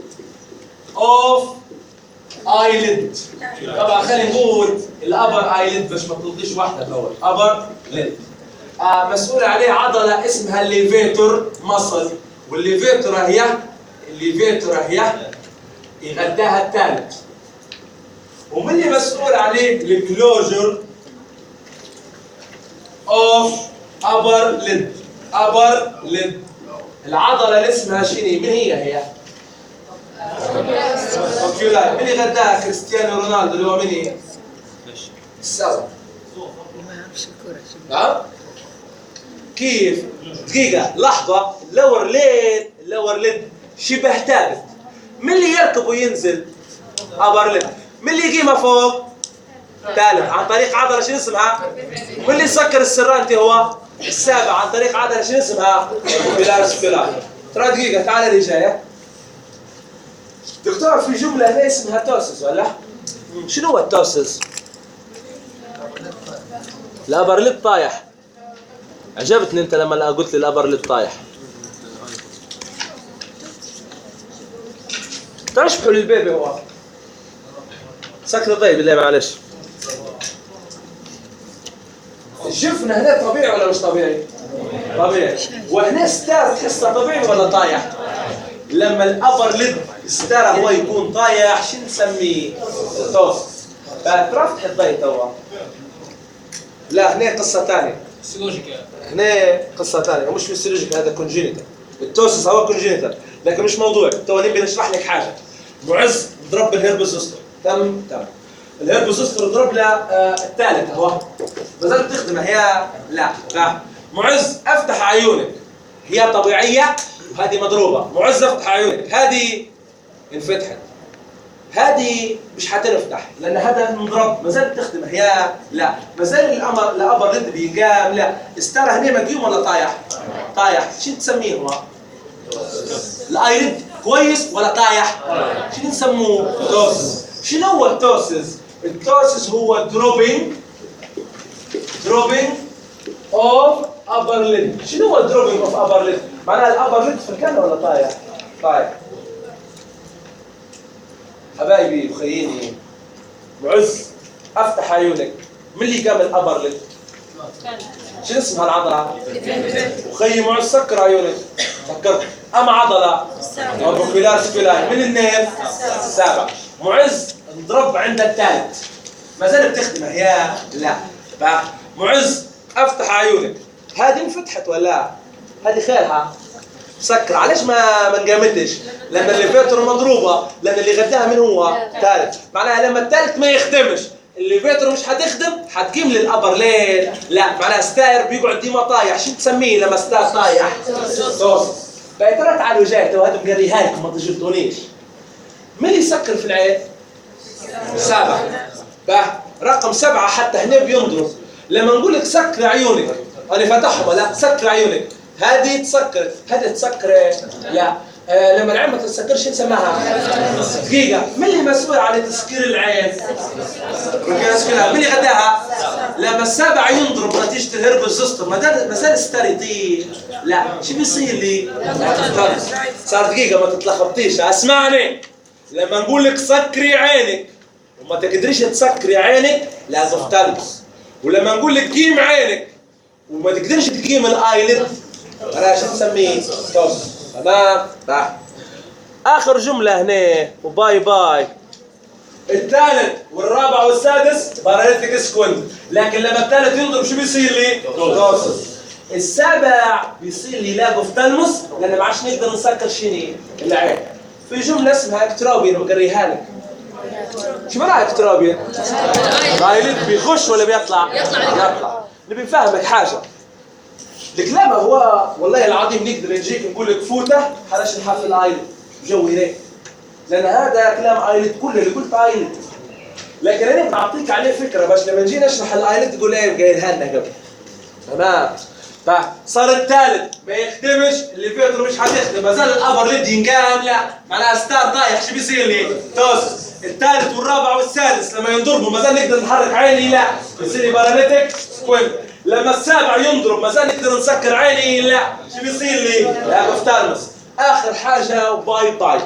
اوف ايليد. طبعا خلينا نقول الابر ايليد باش ما تضيش واحده الاول. ابر ليد آه مسؤول عليه عضله اسمها الليفيتور مصل. والليفيتور هي الليفيتور هي يغداها الثالث. ومن اللي مسؤول عليه الكلوجر اوف ابر ليد. ابر ليد العضله اللي اسمها شنو؟ من هي هي؟ اوكيولاي. من اللي غداها؟ كريستيانو رونالدو اللي هو من هي؟ السبب. ما يعرفش الكرة. نعم؟ كيف؟ دقيقة لحظة. اللور ليد اللور ليد شبه ثابت. من اللي يركب وينزل؟ ابر ليد. من اللي يقيمها فوق؟ ثالث عن طريق عضلة شنو اسمها؟ من اللي يسكر السرانتي هو؟ السابع عن طريق عضلة شنو اسمها؟ بيلارس بيلار. ترى دقيقة تعال اللي جاية. دكتور في جملة هنا اسمها توسس ولا؟ شنو هو التوسس؟ الابر ليب طايح. عجبتني انت لما قلت لي الابر ليب طايح. تشبحوا للبيبي هو. سكر طيب بالله معلش. الجفن هنا طبيعي ولا مش طبيعي؟ طبيعي. وهنا ستار تحسه طبيعي ولا طايح؟ لما الابر ليد ستار هو يكون طايح شو نسميه؟ توست. فتروح تحط ضي توا. لا هنا قصة ثانية. فيسيولوجيكال. هنا قصة ثانية ومش فيسيولوجيكال هذا كونجينيتال. التوسس هو كونجينيتال لكن مش موضوع. تو نبي نشرح لك حاجة. معز ضرب الهرب زوستر. تم تم. الهرب زوستر ضرب له آه الثالث اهو. ما زالت تخدمه هي لا لا. معز افتح عيونك. هي طبيعية وهذه مضروبة. معز افتح عيونك. هذه انفتحت. هذه مش حتنفتح لان هذا انضرب. ما زالت تخدمه هي لا. ما زال الامر الابر ليد بيقام لا. استرى هنا مقيوم ولا طايح؟ طايح. شو تسميه هو؟ الايليد كويس ولا طايح؟ شنو نسموه؟ توسس. شنو هو التوسس؟ التوسس هو دروبينج dropping of upper lid. شنو هو dropping of upper lid؟ معناها الابر ليد في الكنة ولا طايح؟ طايح. حبايبي وخييني معز افتح عيونك، من اللي قام الابر ليد؟ شو اسمها العضلة؟ وخيي معز سكر عيونك، سكرت. أما عضلة أوربيكولار سكولاي من النيف السابع. معز انضرب عند الثالث. ما زال بتخدمه يا لا. بقى معز افتح عيونك. هذه انفتحت ولا؟ هذه خيرها. سكر، علاش ما ما انقامتش؟ لأن اللي فاتر مضروبة، لأن اللي غداها من هو؟ ثالث. معناها لما الثالث ما يخدمش، اللي فاتر مش حتخدم، حتقيم للأبر ليل. لا، معناها ستاير بيقعد ديما طايح، شو تسميه لما ستاير طايح؟ توصل. بقى ترى تعالوا جاي تو هذا مقريها لكم ما تجلطونيش. مين اللي يسكر في العين؟ سبعة. بقى رقم سبعة حتى هنا بينضرب. لما نقول لك سكر عيونك، أنا فاتحهم ولا؟ سكر عيونك. هذه تسكر، هذه تسكر لا. آه لما العين ما تتسكرش نسميها دقيقة. من اللي مسؤول عن تسكير العين؟ مين اللي غداها؟ لما السابع ينضرب نتيجة الهرب الزستر ما زال الستار يطير. لا، شو بيصير لي؟ صار دقيقة ما تتلخبطيش، اسمعني. لما نقول لك سكري عينك وما تقدريش تسكري عينك لازم تلبس. ولما نقول لك قيم عينك وما تقدرش تقيم الايلid علاش نسميه توصل. تمام؟ صح. اخر جمله هنا وباي باي. الثالث والرابع والسادس باراليتيك سكوينت، لكن لما الثالث ينضرب شو بيصير لي؟ توصل. السابع بيصير لي لاج اوف تالموس لان ما عادش نقدر نسكر شنو؟ العين. في جمله اسمها اكتروبيان بقريها لك. شو معناها اكتروبيان؟ الايلid بيخش ولا بيطلع؟ يطلع. يطلع. نبي نفهمك حاجه. الكلام هو والله العظيم نقدر نجيك نقول لك فوته حلاش نحف الايلد بجوي ليه؟ لان هذا كلام ايلد كله اللي قلت ايلد. لكن انا بعطيك عليه فكره باش لما نجي نشرح الايلد تقول ايه قايلها لنا قبل. تمام؟ طيب صار الثالث ما يخدمش، اللي فاتر مش حتخدم، ما زال الابر ليد ينقام لا، معناها ستار طايح شو بيصير لي؟ توس. الثالث والرابع والسادس لما ينضربوا ما زال نقدر نحرك عيني لا، بيصير لي باراليتيك سكوينت. لما السابع ينضرب ما زال نقدر نسكر عيني لا، شو بيصير لي؟ لا بفترمس. اخر حاجه وباي باي.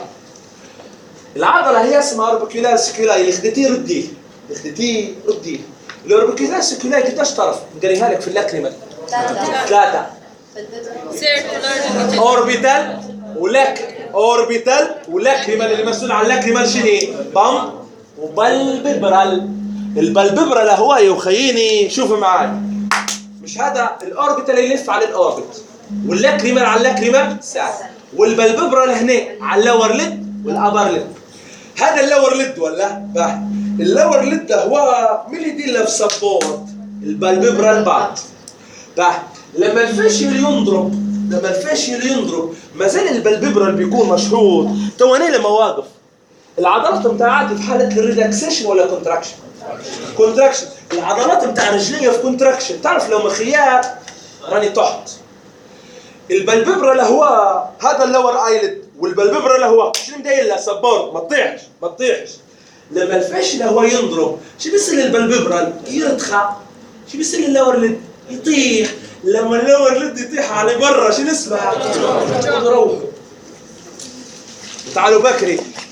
العضله هي اسمها اوربيكولار سكولاي، اللي خدتيه رديه، اللي خدتيه رديه. الاوربيكولار سكولاي قداش طرف؟ نقريها لك في الاكريمال. ثلاثه. اوربيتال ولك اوربيتال ولاكريمال، اللي مسؤول عن اللاكريمال شنو؟ بام وبالببرال. البلببرال هو يا وخييني شوفوا معاي. مش هذا الاوربيتال اللي يلف على الاوربت، واللاكريمال على اللاكريمال ساعه، والبلببرال هنا على اللور ليد والابر ليد. هذا اللور ليد ولا؟ بح. اللور ليد هو مين اللي يدير في سبورت؟ البلببرال بعض. بح. لما الفاشل ينضرب، لما الفاشل ينضرب ما زال البلببرال بيكون مشحوط. تو انا لما واقف العضلات بتاعتي في حاله الريلاكسيشن ولا كونتراكشن؟ كونتراكشن. العضلات بتاع رجليا في كونتراكشن. تعرف لو مخيات راني تحت. البلببرال هو هذا اللور ايلد، والبلببرال هو شنو مداير له سبورت، ما تطيحش ما تطيحش. لما الفاشل هو ينضرب شو بيصير للبلببرال؟ يرتخى. شو بيصير للور ليد؟ يطيح. لما اللور ليد يطيح على برا شنو اسمها؟ روحوا. تعالوا بكري